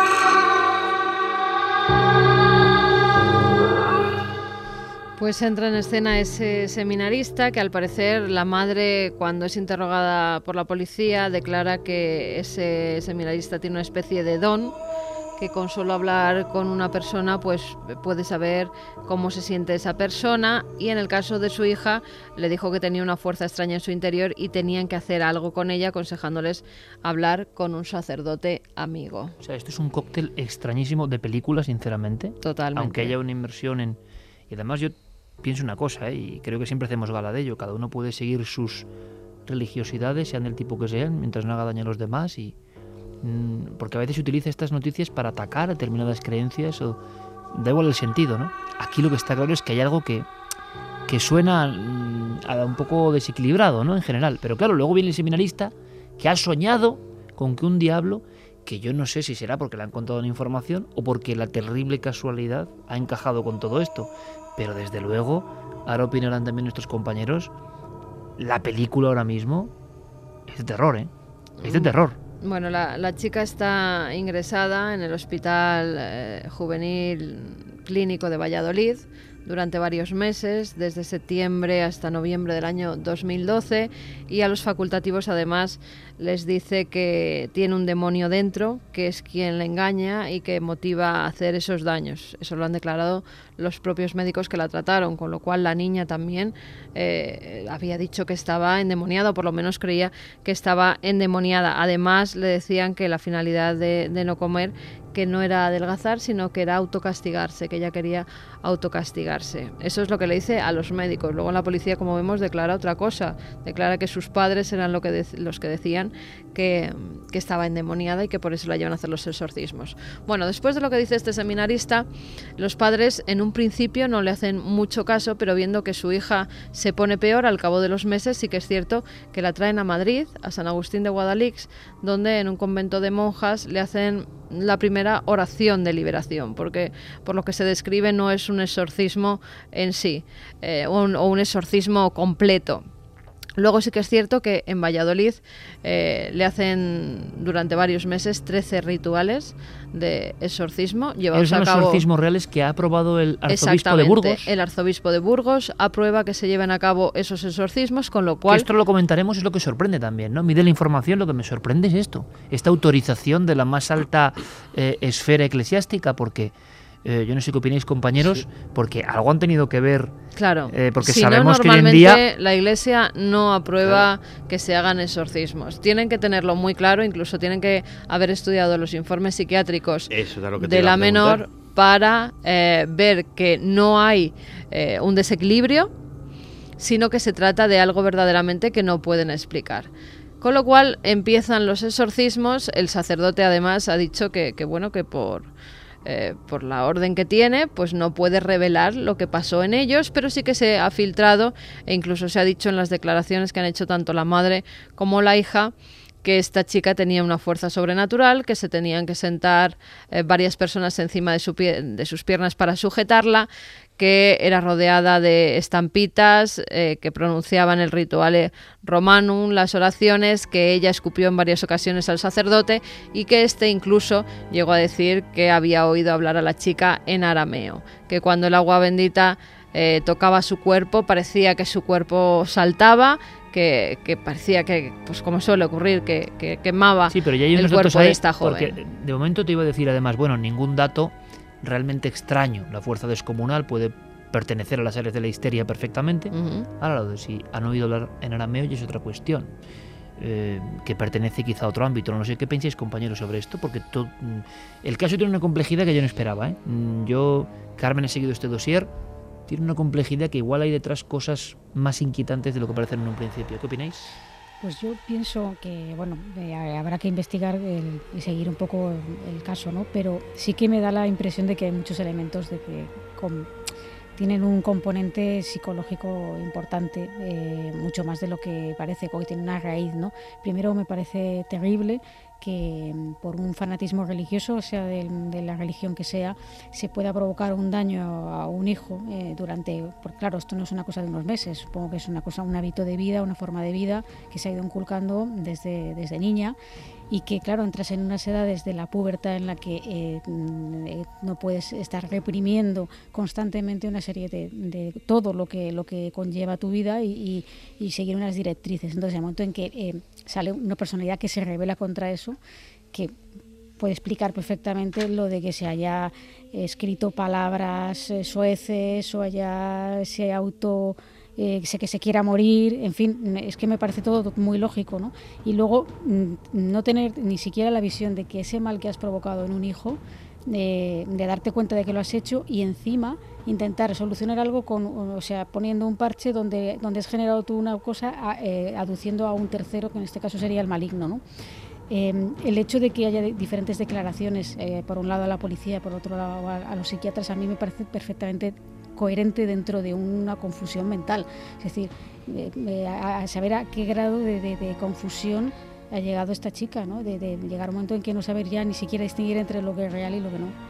Pues entra en escena ese seminarista que, al parecer, la madre, cuando es interrogada por la policía, declara que ese seminarista tiene una especie de don, que con solo hablar con una persona pues puede saber cómo se siente esa persona, y en el caso de su hija le dijo que tenía una fuerza extraña en su interior y tenían que hacer algo con ella, aconsejándoles hablar con un sacerdote amigo. O sea, esto es un cóctel extrañísimo de película, sinceramente. Totalmente. Aunque haya una inmersión en... Y además yo pienso una cosa, ¿eh? Y creo que siempre hacemos gala de ello. Cada uno puede seguir sus religiosidades, sean del tipo que sean, mientras no haga daño a los demás. Y mmm, porque a veces se utiliza estas noticias para atacar determinadas creencias, o da igual el sentido, ¿no? Aquí lo que está claro es que hay algo que, que suena mmm, a un poco desequilibrado, ¿no? En general. Pero claro, luego viene el seminarista que ha soñado con que un diablo, que yo no sé si será porque le han contado una información o porque la terrible casualidad ha encajado con todo esto. Pero desde luego, ahora opinarán también nuestros compañeros, la película ahora mismo es de terror, ¿eh? Es de terror. Bueno, la, la chica está ingresada en el Hospital eh, Juvenil Clínico de Valladolid durante varios meses, desde septiembre hasta noviembre del año dos mil doce, y a los facultativos además les dice que tiene un demonio dentro, que es quien le engaña y que motiva a hacer esos daños. Eso lo han declarado los propios médicos que la trataron, con lo cual la niña también eh, había dicho que estaba endemoniada, o por lo menos creía que estaba endemoniada. Además le decían que la finalidad de, de no comer, que no era adelgazar, sino que era autocastigarse, que ella quería autocastigarse. Eso es lo que le dice a los médicos. Luego la policía, como vemos, declara otra cosa. Declara que sus padres eran lo que de- los que decían que, que estaba endemoniada y que por eso la llevan a hacer los exorcismos. Bueno, después de lo que dice este seminarista, los padres en un principio no le hacen mucho caso, pero viendo que su hija se pone peor al cabo de los meses, sí que es cierto que la traen a Madrid, a San Agustín de Guadalix, donde en un convento de monjas le hacen la primera oración de liberación, porque por lo que se describe no es un exorcismo en sí, eh, un, o un exorcismo completo. Luego sí que es cierto que en Valladolid eh, le hacen durante varios meses trece rituales de exorcismo llevados Esos son a los cabo. exorcismos reales que ha aprobado el arzobispo de Exactamente, Burgos. el arzobispo de Burgos aprueba que se lleven a cabo esos exorcismos, con lo Que cual esto lo comentaremos, es lo que sorprende también, ¿no? Mide la información, lo que me sorprende es esto, esta autorización de la más alta eh, esfera eclesiástica, porque eh, yo no sé qué opináis, compañeros, porque algo han tenido que ver, Claro, eh, porque si sabemos no, que hoy en normalmente día la Iglesia no aprueba que se hagan exorcismos. Tienen que tenerlo muy claro, incluso tienen que haber estudiado los informes psiquiátricos Eso era lo que te de iba a la menor preguntar. para eh, ver que no hay eh, un desequilibrio, sino que se trata de algo verdaderamente que no pueden explicar. Con lo cual empiezan los exorcismos. El sacerdote además ha dicho que, que bueno, que por... Eh, por la orden que tiene, pues no puede revelar lo que pasó en ellos, pero sí que se ha filtrado e incluso se ha dicho en las declaraciones que han hecho tanto la madre como la hija que esta chica tenía una fuerza sobrenatural, que se tenían que sentar eh, varias personas encima de, su pie- de sus piernas para sujetarla, que era rodeada de estampitas eh, que pronunciaban el rituale romanum, las oraciones, que ella escupió en varias ocasiones al sacerdote y que éste incluso llegó a decir que había oído hablar a la chica en arameo, que cuando el agua bendita eh, tocaba su cuerpo parecía que su cuerpo saltaba, que, que parecía que, pues como suele ocurrir, que, que quemaba sí, pero ya hay el unos cuerpo datos ahí, de esta joven. porque de momento te iba a decir además, bueno, ningún dato realmente extraño. La fuerza descomunal puede pertenecer a las áreas de la histeria perfectamente. Ujú. Ahora, lo de si han oído hablar en arameo ya es otra cuestión, eh, que pertenece quizá a otro ámbito. No sé qué pensáis, compañeros, sobre esto, porque to- mm, el caso tiene una complejidad que yo no esperaba, ¿eh? Mm, Yo, Carmen, he seguido este dossier, tiene una complejidad que igual hay detrás cosas más inquietantes de lo que parecen en un principio. ¿Qué opináis? Pues yo pienso que, bueno, eh, habrá que investigar el- y seguir un poco el, el caso, ¿no? Pero sí que me da la impresión de que hay muchos elementos de que com- tienen un componente psicológico importante, eh, mucho más de lo que parece, que tiene una raíz, ¿no? Primero, me parece terrible que mm, por un fanatismo religioso, o sea, de, de la religión que sea, se pueda provocar un daño a un hijo eh, durante, porque claro, esto no es una cosa de unos meses, supongo que es una cosa, un hábito de vida, una forma de vida que se ha ido inculcando desde, desde niña, y que claro, entras en unas edades de la pubertad en la que eh, mm, eh, no puedes estar reprimiendo constantemente una serie de, de todo lo que lo que conlleva tu vida y, y, y seguir unas directrices. Entonces, el momento en que eh, sale una personalidad que se revela contra eso, que puede explicar perfectamente lo de que se haya escrito palabras eh, soeces o haya se auto eh, que se quiera morir, en fin, es que me parece todo muy lógico, ¿no? Y luego mm, no tener ni siquiera la visión de que ese mal que has provocado en un hijo, de, de darte cuenta de que lo has hecho y encima intentar solucionar algo con, o sea, poniendo un parche donde, donde has generado tú una cosa a, eh, aduciendo a un tercero, que en este caso sería el maligno, ¿no? Eh, el hecho de que haya diferentes declaraciones, eh, por un lado a la policía, por otro lado a, a los psiquiatras, a mí me parece perfectamente coherente dentro de una confusión mental. Es decir, eh, eh, a, a saber a qué grado de, de, de confusión ha llegado esta chica, ¿no? De, de llegar a un momento en que no saber ya ni siquiera distinguir entre lo que es real y lo que no.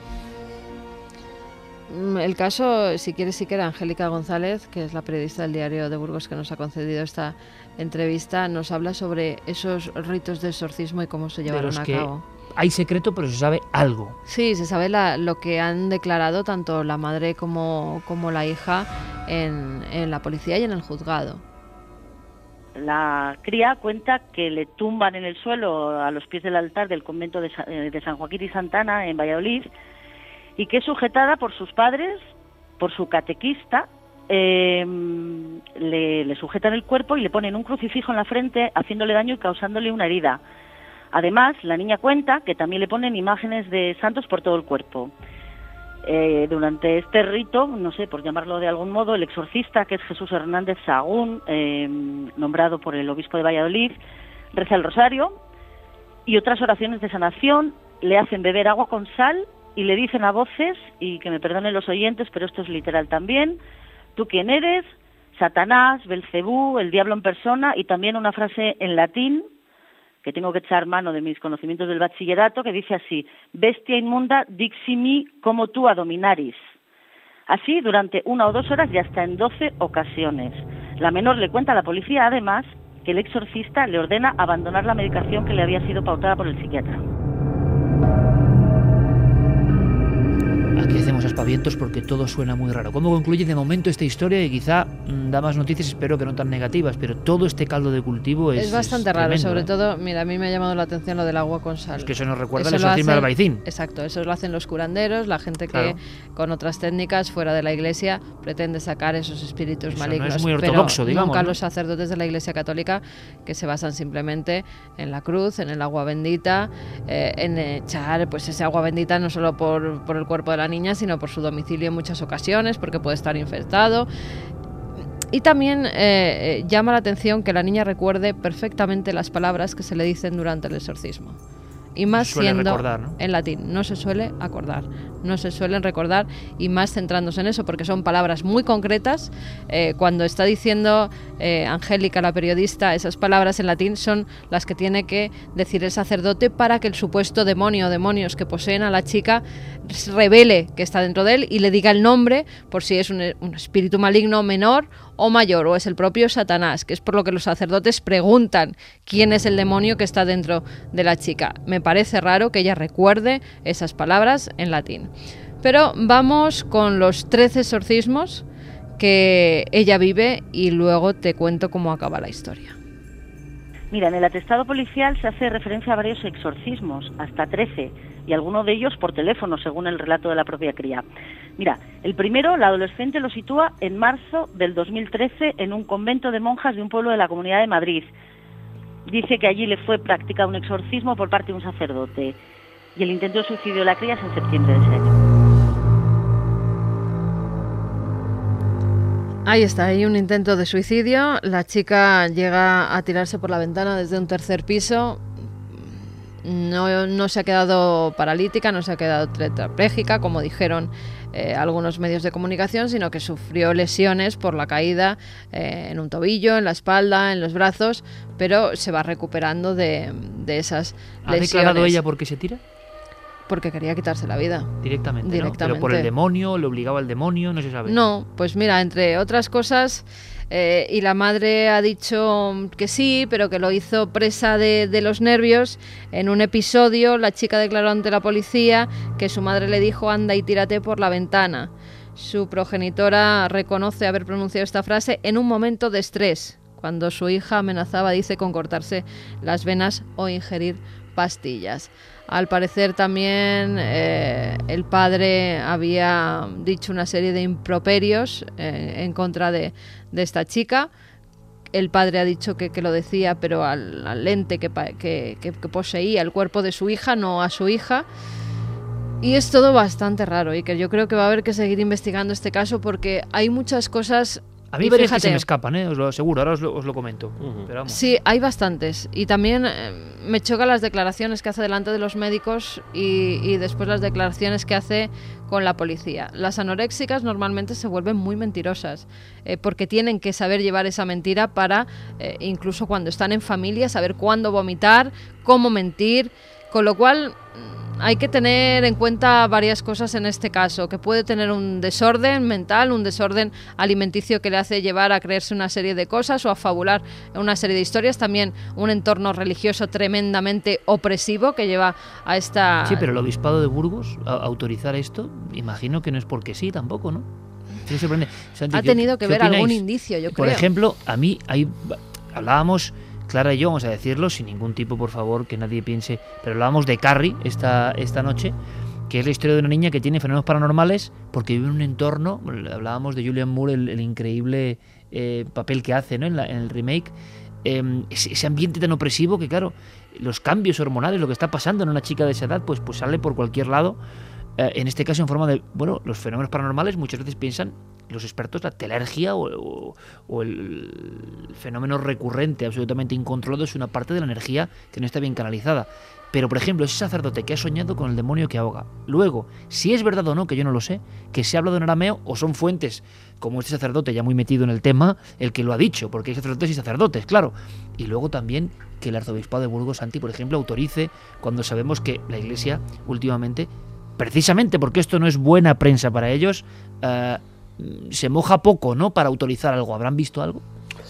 El caso, si quieres, sí que era Angélica González, que es la periodista del Diario de Burgos que nos ha concedido esta entrevista, nos habla sobre esos ritos de exorcismo y cómo se llevaron a cabo. Hay secreto, pero se sabe algo. Sí, se sabe la, lo que han declarado tanto la madre como, como la hija en, en la policía y en el juzgado. La cría cuenta que le tumban en el suelo a los pies del altar del convento de, de San Joaquín y Santana en Valladolid, y que es sujetada por sus padres, por su catequista, eh, le, le sujetan el cuerpo y le ponen un crucifijo en la frente, haciéndole daño y causándole una herida. Además, la niña cuenta que también le ponen imágenes de santos por todo el cuerpo. Eh, durante este rito, no sé, por llamarlo de algún modo, el exorcista, que es Jesús Hernández Sahagún, eh, nombrado por el obispo de Valladolid, reza el rosario y otras oraciones de sanación, le hacen beber agua con sal y le dicen a voces, y que me perdonen los oyentes, pero esto es literal también: ¿tú quién eres? Satanás, Belcebú, el diablo en persona, y también una frase en latín, que tengo que echar mano de mis conocimientos del bachillerato, que dice así: bestia inmunda, diximi como tu adominaris. Así durante una o dos horas y hasta en doce ocasiones. La menor le cuenta a la policía, además, que el exorcista le ordena abandonar la medicación que le había sido pautada por el psiquiatra. Aquí hacemos aspavientos porque todo suena muy raro. ¿Cómo concluye de momento esta historia? Y quizá mmm, da más noticias, espero que no tan negativas, pero todo este caldo de cultivo es Es bastante es raro, tremendo, sobre ¿eh? todo, mira, a mí me ha llamado la atención lo del agua con sal. Es que eso nos recuerda Eso el lo exorcismo hacen- del Albaicín. Exacto, eso lo hacen los curanderos, la gente que Claro. con otras técnicas fuera de la iglesia pretende sacar esos espíritus Eso no malignos. es muy ortodoxo, pero digamos, nunca ¿no? los sacerdotes de la iglesia católica, que se basan simplemente en la cruz, en el agua bendita, eh, en echar pues ese agua bendita no solo por, por el cuerpo de la niña, sino por su domicilio en muchas ocasiones, porque puede estar infectado. Y también eh, eh, llama la atención que la niña recuerde perfectamente las palabras que se le dicen durante el exorcismo. Y más Suele siendo recordar, ¿no? en latín, no se suele acordar, no se suelen recordar, y más centrándose en eso, porque son palabras muy concretas. Eh, cuando está diciendo eh, Angélica, la periodista, esas palabras en latín son las que tiene que decir el sacerdote para que el supuesto demonio o demonios que poseen a la chica revele que está dentro de él y le diga el nombre, por si es un, un espíritu maligno menor o mayor, o es el propio Satanás, que es por lo que los sacerdotes preguntan quién es el demonio que está dentro de la chica. Me parece raro que ella recuerde esas palabras en latín. Pero vamos con los trece exorcismos que ella vive y luego te cuento cómo acaba la historia. Mira, en el atestado policial se hace referencia a varios exorcismos, hasta trece, y alguno de ellos por teléfono, según el relato de la propia cría. Mira, el primero, la adolescente lo sitúa en marzo del dos mil trece en un convento de monjas de un pueblo de la Comunidad de Madrid. Dice que allí le fue practicado un exorcismo por parte de un sacerdote, y el intento de suicidio de la cría es en septiembre de ese año. Ahí está, hay un intento de suicidio. La chica llega a tirarse por la ventana desde un tercer piso. No, no se ha quedado paralítica, no se ha quedado tetrapléjica, como dijeron eh, algunos medios de comunicación, sino que sufrió lesiones por la caída eh, en un tobillo, en la espalda, en los brazos, pero se va recuperando de, de esas ¿Ha lesiones. declarado ella por qué se tira? Porque quería quitarse la vida. Directamente, Directamente. ¿no? Pero por el demonio, le obligaba al demonio, no se sabe. No, pues mira, entre otras cosas, eh, y la madre ha dicho que sí, pero que lo hizo presa de, de los nervios. En un episodio, la chica declaró ante la policía que su madre le dijo: anda y tírate por la ventana. Su progenitora reconoce haber pronunciado esta frase en un momento de estrés, cuando su hija amenazaba, dice, con cortarse las venas o ingerir pastillas. Al parecer también eh, el padre había dicho una serie de improperios eh, en contra de, de esta chica. El padre ha dicho que, que lo decía, pero al, al ente que, que, que, que poseía el cuerpo de su hija, no a su hija. Y es todo bastante raro, y que yo creo que va a haber que seguir investigando este caso, porque hay muchas cosas. A mí y varias que fíjate, se me escapan, ¿eh? Os lo aseguro, ahora os lo, os lo comento. Uh-huh. Pero vamos. Sí, hay bastantes. Y también eh, me chocan las declaraciones que hace delante de los médicos y, y después las declaraciones que hace con la policía. Las anoréxicas normalmente se vuelven muy mentirosas, eh, porque tienen que saber llevar esa mentira para, eh, incluso cuando están en familia, saber cuándo vomitar, cómo mentir, con lo cual hay que tener en cuenta varias cosas en este caso, que puede tener un desorden mental, un desorden alimenticio que le hace llevar a creerse una serie de cosas o a fabular una serie de historias, también un entorno religioso tremendamente opresivo que lleva a esta... Sí, pero el obispado de Burgos, a autorizar esto, imagino que no es porque sí tampoco, ¿no? Sí, sorprende. Santi, ha tenido que ver algún indicio, yo Por creo. Por ejemplo, a mí, hay, hablábamos... Clara y yo, vamos a decirlo, sin ningún tipo, por favor, que nadie piense, pero hablábamos de Carrie esta, esta noche, que es la historia de una niña que tiene fenómenos paranormales porque vive en un entorno, hablábamos de Julianne Moore, el, el increíble eh, papel que hace, ¿no? en, la, en el remake, eh, ese, ese ambiente tan opresivo que, claro, los cambios hormonales, lo que está pasando en una chica de esa edad, pues, pues sale por cualquier lado. Eh, en este caso en forma de, bueno, los fenómenos paranormales muchas veces piensan los expertos la telergia o, o, o el fenómeno recurrente absolutamente incontrolado es una parte de la energía que no está bien canalizada. Pero, por ejemplo, ese sacerdote que ha soñado con el demonio que ahoga. Luego, si es verdad o no, que yo no lo sé, que se ha hablado en arameo o son fuentes como este sacerdote ya muy metido en el tema el que lo ha dicho, porque hay sacerdotes y sacerdotes, claro. Y luego también que el arzobispado de Burgos, Santi, por ejemplo, autorice cuando sabemos que la Iglesia últimamente, precisamente porque esto no es buena prensa para ellos, uh, se moja poco, ¿no?, para autorizar algo. ¿Habrán visto algo?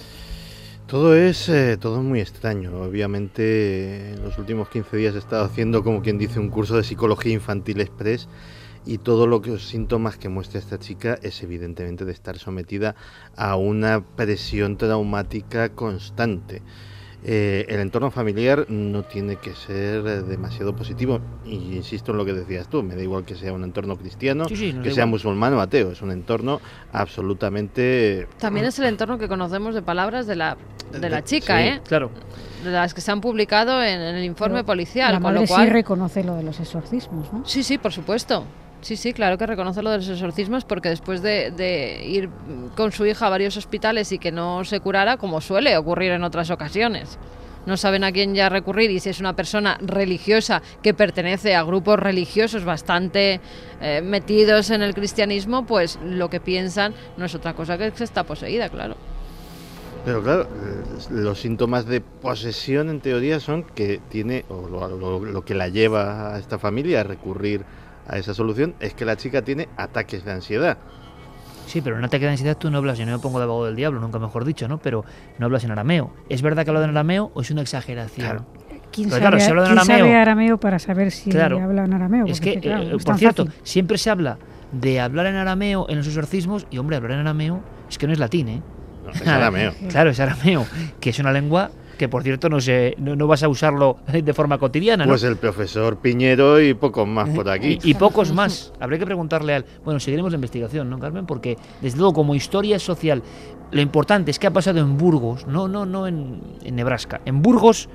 Todo es eh, todo es muy extraño. Obviamente en los últimos quince días he estado haciendo, como quien dice, un curso de psicología infantil express y todo lo que los síntomas que muestra esta chica es evidentemente de estar sometida a una presión traumática constante. Eh, el entorno familiar no tiene que ser demasiado positivo y insisto en lo que decías tú, me da igual que sea un entorno cristiano, sí, sí, que sea igual. Musulmán o ateo, es un entorno absolutamente... También es el entorno que conocemos de palabras de la, de la chica, sí, ¿eh? Claro. De las que se han publicado en, en el informe Pero policial. La madre con lo cual... sí reconoce lo de los exorcismos, ¿no? Sí, sí, por supuesto. Sí, sí, claro que reconoce lo de los exorcismos porque después de, de ir con su hija a varios hospitales y que no se curara, como suele ocurrir en otras ocasiones, no saben a quién ya recurrir y si es una persona religiosa que pertenece a grupos religiosos bastante eh, metidos en el cristianismo, pues lo que piensan no es otra cosa que que está poseída, claro. Pero claro, los síntomas de posesión en teoría son que tiene, o lo, lo, lo que la lleva a esta familia a recurrir a esa solución es que la chica tiene ataques de ansiedad. Sí, pero en un ataque de ansiedad tú no hablas, yo no me pongo de abogado del diablo, nunca mejor dicho, ¿no? Pero no hablas en arameo. ¿Es verdad que habla en arameo o es una exageración? Claro. ¿Quién, Pero sabe, claro, si habla en ¿quién arameo, sabe arameo para saber si claro, habla en arameo? Es que, claro, eh, es por tan cierto, fácil. siempre se habla de hablar en arameo en los exorcismos y, hombre, hablar en arameo es que no es latín, ¿eh? No, es arameo. Claro, es arameo, que es una lengua que, por cierto, no, se, no, no vas a usarlo de forma cotidiana, ¿no? Pues el profesor Piñero y pocos más por aquí. Y, y pocos más. Habría que preguntarle al... Bueno, seguiremos la investigación, ¿no, Carmen? Porque, desde luego, como historia social, lo importante es que ha pasado en Burgos, no, no, no en, en Nebraska, en Burgos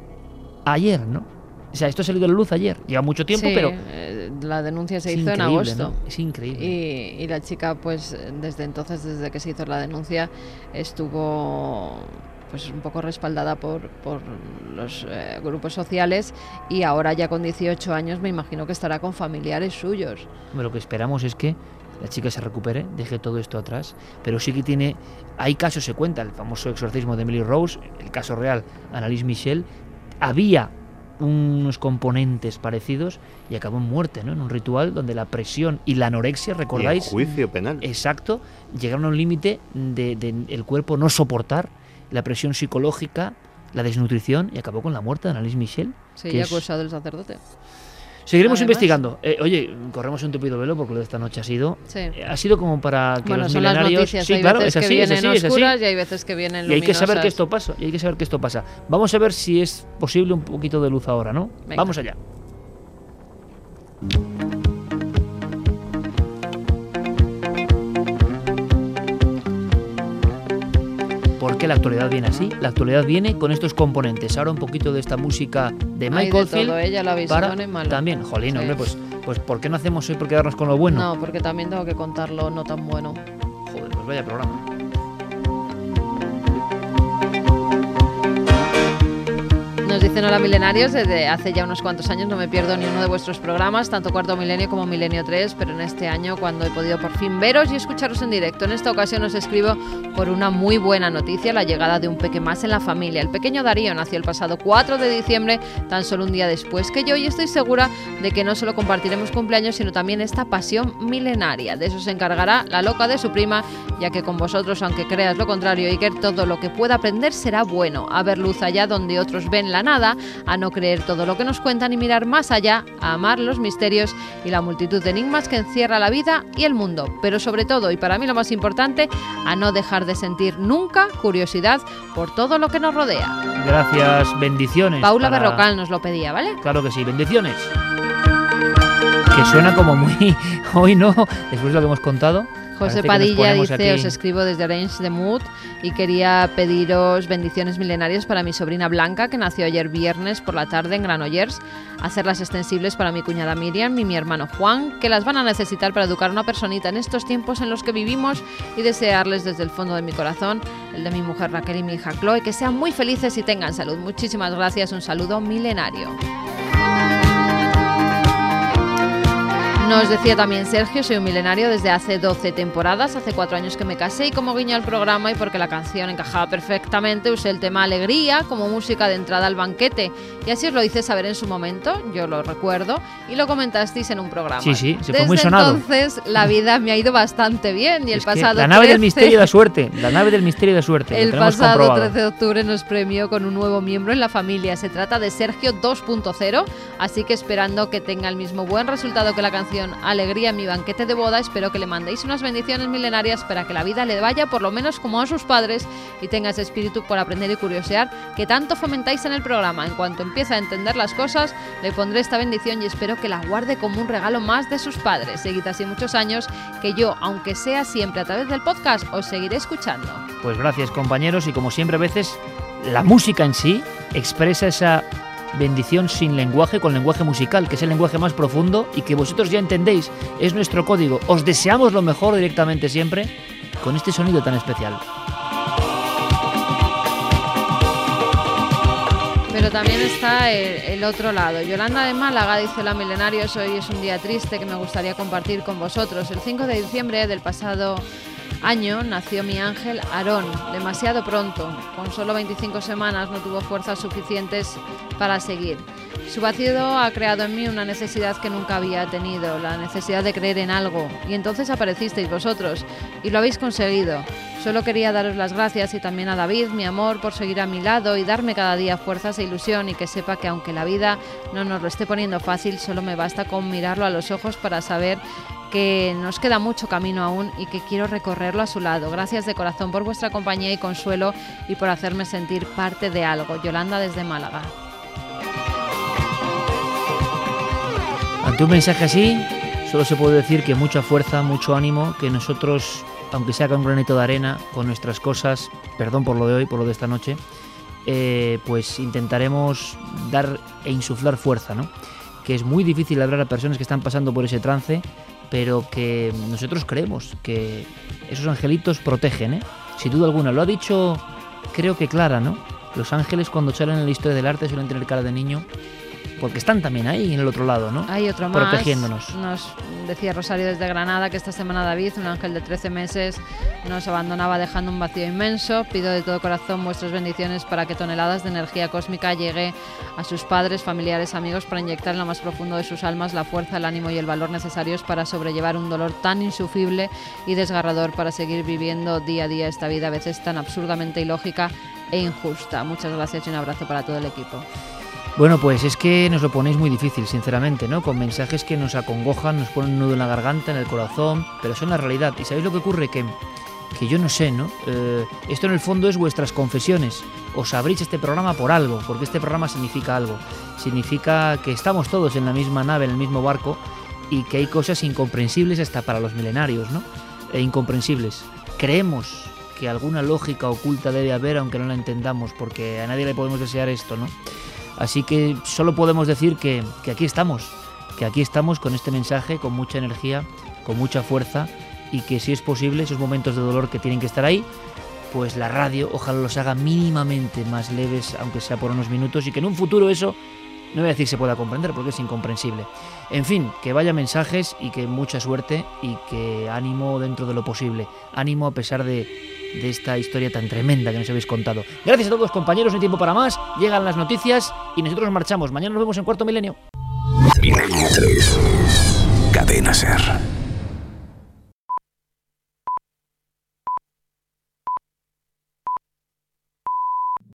ayer, ¿no? O sea, esto ha salido a la luz ayer. Lleva mucho tiempo, sí, pero... Eh, la denuncia se es hizo en agosto. ¿no? Es increíble. Y, y la chica, pues, desde entonces, desde que se hizo la denuncia, estuvo... pues un poco respaldada por, por los eh, grupos sociales y ahora ya con dieciocho años me imagino que estará con familiares suyos. Lo que esperamos es que la chica se recupere, deje todo esto atrás, pero sí que tiene... Hay casos, se cuenta, el famoso exorcismo de Emily Rose, el caso real, Annalise Michel, había unos componentes parecidos y acabó en muerte, ¿no? En un ritual donde la presión y la anorexia, ¿recordáis? Y en juicio penal. Exacto, llegaron a un límite de, de el cuerpo no soportar la presión psicológica, la desnutrición, y acabó con la muerte de Annalise Michel. Sí, y acusado del sacerdote. Seguiremos Además, investigando. Eh, oye, corremos un tupido velo porque lo de esta noche ha sido... Sí. Eh, ha sido como para que bueno, los son milenarios... Las noticias. Sí, hay claro, veces es así, que es vienen así, es oscuras así. Y hay veces que vienen luminosas. Y hay que saber que esto pasa, y hay que saber que esto pasa. Vamos a ver si es posible un poquito de luz ahora, ¿no? Venga. Vamos allá. ¿Por qué la actualidad viene así? La actualidad viene con estos componentes. Ahora un poquito de esta música de Michael Field. Todo, ella la para bueno y malo. también, jolín, Sí. hombre, pues, pues ¿por qué no hacemos hoy por quedarnos con lo bueno? No, porque también tengo que contar lo no tan bueno. Joder, pues vaya programa. Nos dicen hola milenarios, desde hace ya unos cuantos años no me pierdo ni uno de vuestros programas, tanto Cuarto Milenio como Milenio tres, pero en este año cuando he podido por fin veros y escucharos en directo. En esta ocasión os escribo por una muy buena noticia, la llegada de un peque más en la familia. El pequeño Darío nació el pasado cuatro de diciembre, tan solo un día después que yo, y estoy segura de que no solo compartiremos cumpleaños, sino también esta pasión milenaria. De eso se encargará la loca de su prima, ya que con vosotros, aunque creas lo contrario, Iker, todo lo que pueda aprender será bueno, a ver luz allá donde otros ven la nada, a no creer todo lo que nos cuentan y mirar más allá, a amar los misterios y la multitud de enigmas que encierra la vida y el mundo, pero sobre todo, y para mí lo más importante, a no dejar de sentir nunca curiosidad por todo lo que nos rodea. Gracias, bendiciones. Paula para... Berrocal nos lo pedía, ¿vale? Claro que sí, bendiciones. Que suena como muy... Hoy no, después de lo que hemos contado. José Padilla dice, aquí... os escribo desde Orange de Mood y quería pediros bendiciones milenarias para mi sobrina Blanca, que nació ayer viernes por la tarde en Granollers, hacerlas extensibles para mi cuñada Miriam y mi hermano Juan, que las van a necesitar para educar a una personita en estos tiempos en los que vivimos, y desearles desde el fondo de mi corazón, el de mi mujer Raquel y mi hija Chloe, que sean muy felices y tengan salud. Muchísimas gracias, un saludo milenario. Nos decía también Sergio, soy un milenario desde hace doce temporadas, hace cuatro años que me casé, y como guiño al programa y porque la canción encajaba perfectamente, usé el tema Alegría como música de entrada al banquete, y así os lo hice saber en su momento, yo lo recuerdo, y lo comentasteis en un programa. Sí, sí, se fue Desde muy sonado. entonces la vida me ha ido bastante bien, y el es pasado la nave trece... del misterio de suerte, la nave del misterio de suerte. El lo tenemos pasado comprobado. trece de octubre nos premió con un nuevo miembro en la familia. Se trata de Sergio dos punto cero, así que esperando que tenga el mismo buen resultado que la canción Alegría en mi banquete de boda, espero que le mandéis unas bendiciones milenarias para que la vida le vaya por lo menos como a sus padres y tenga ese espíritu por aprender y curiosear que tanto fomentáis en el programa. En cuanto empiece a entender las cosas, le pondré esta bendición y espero que la guarde como un regalo más de sus padres. Seguid así muchos años, que yo, aunque sea siempre a través del podcast, os seguiré escuchando. Pues gracias, compañeros, y como siempre a veces la música en sí expresa esa bendición sin lenguaje, con lenguaje musical, que es el lenguaje más profundo y que vosotros ya entendéis, es nuestro código. Os deseamos lo mejor directamente siempre con este sonido tan especial. Pero también está el, el otro lado. Yolanda de Málaga dice, hola milenarios, hoy es un día triste que me gustaría compartir con vosotros. El cinco de diciembre del pasado año nació mi ángel Aarón, demasiado pronto. Con solo veinticinco semanas no tuvo fuerzas suficientes para seguir. Su vacío ha creado en mí una necesidad que nunca había tenido, la necesidad de creer en algo. Y entonces aparecisteis vosotros y lo habéis conseguido. Solo quería daros las gracias, y también a David, mi amor, por seguir a mi lado y darme cada día fuerzas e ilusión, y que sepa que aunque la vida no nos lo esté poniendo fácil, solo me basta con mirarlo a los ojos para saber que nos queda mucho camino aún y que quiero recorrerlo a su lado. Gracias de corazón por vuestra compañía y consuelo y por hacerme sentir parte de algo. Yolanda desde Málaga. Ante un mensaje así, solo se puede decir que mucha fuerza, mucho ánimo, que nosotros, aunque sea con un granito de arena, con nuestras cosas, perdón por lo de hoy, por lo de esta noche, eh, pues intentaremos dar e insuflar fuerza, ¿no? Que es muy difícil hablar a personas que están pasando por ese trance, pero que nosotros creemos que esos angelitos protegen, ¿eh? Sin duda alguna. Lo ha dicho, creo que Clara, ¿no? Los ángeles, cuando salen en la historia del arte, suelen tener cara de niño, porque están también ahí en el otro lado, ¿no? Hay otro más. Protegiéndonos. Nos decía Rosario desde Granada que esta semana David, un ángel de trece meses, nos abandonaba dejando un vacío inmenso. Pido de todo corazón vuestras bendiciones para que toneladas de energía cósmica llegue a sus padres, familiares, amigos, para inyectar en lo más profundo de sus almas la fuerza, el ánimo y el valor necesarios para sobrellevar un dolor tan insufrible y desgarrador, para seguir viviendo día a día esta vida a veces tan absurdamente ilógica e injusta. Muchas gracias y un abrazo para todo el equipo. Bueno, pues es que nos lo ponéis muy difícil, sinceramente, ¿no? Con mensajes que nos acongojan, nos ponen un nudo en la garganta, en el corazón, pero son la realidad. ¿Y sabéis lo que ocurre? Que, que yo no sé, ¿no? Eh, esto en el fondo es vuestras confesiones. Os abrís este programa por algo, porque este programa significa algo. Significa que estamos todos en la misma nave, en el mismo barco, y que hay cosas incomprensibles hasta para los milenarios, ¿no? E incomprensibles. Creemos que alguna lógica oculta debe haber, aunque no la entendamos, porque a nadie le podemos desear esto, ¿no? Así que solo podemos decir que, que aquí estamos, que aquí estamos con este mensaje, con mucha energía, con mucha fuerza, y que si es posible esos momentos de dolor que tienen que estar ahí, pues la radio ojalá los haga mínimamente más leves, aunque sea por unos minutos, y que en un futuro eso, no voy a decir se pueda comprender porque es incomprensible. En fin, que vaya mensajes y que mucha suerte y que ánimo dentro de lo posible, ánimo a pesar de... de esta historia tan tremenda que nos habéis contado. Gracias a todos, compañeros, no hay tiempo para más, llegan las noticias y nosotros nos marchamos. Mañana nos vemos en Cuarto Milenio. Milenio tres. Cadena Ser.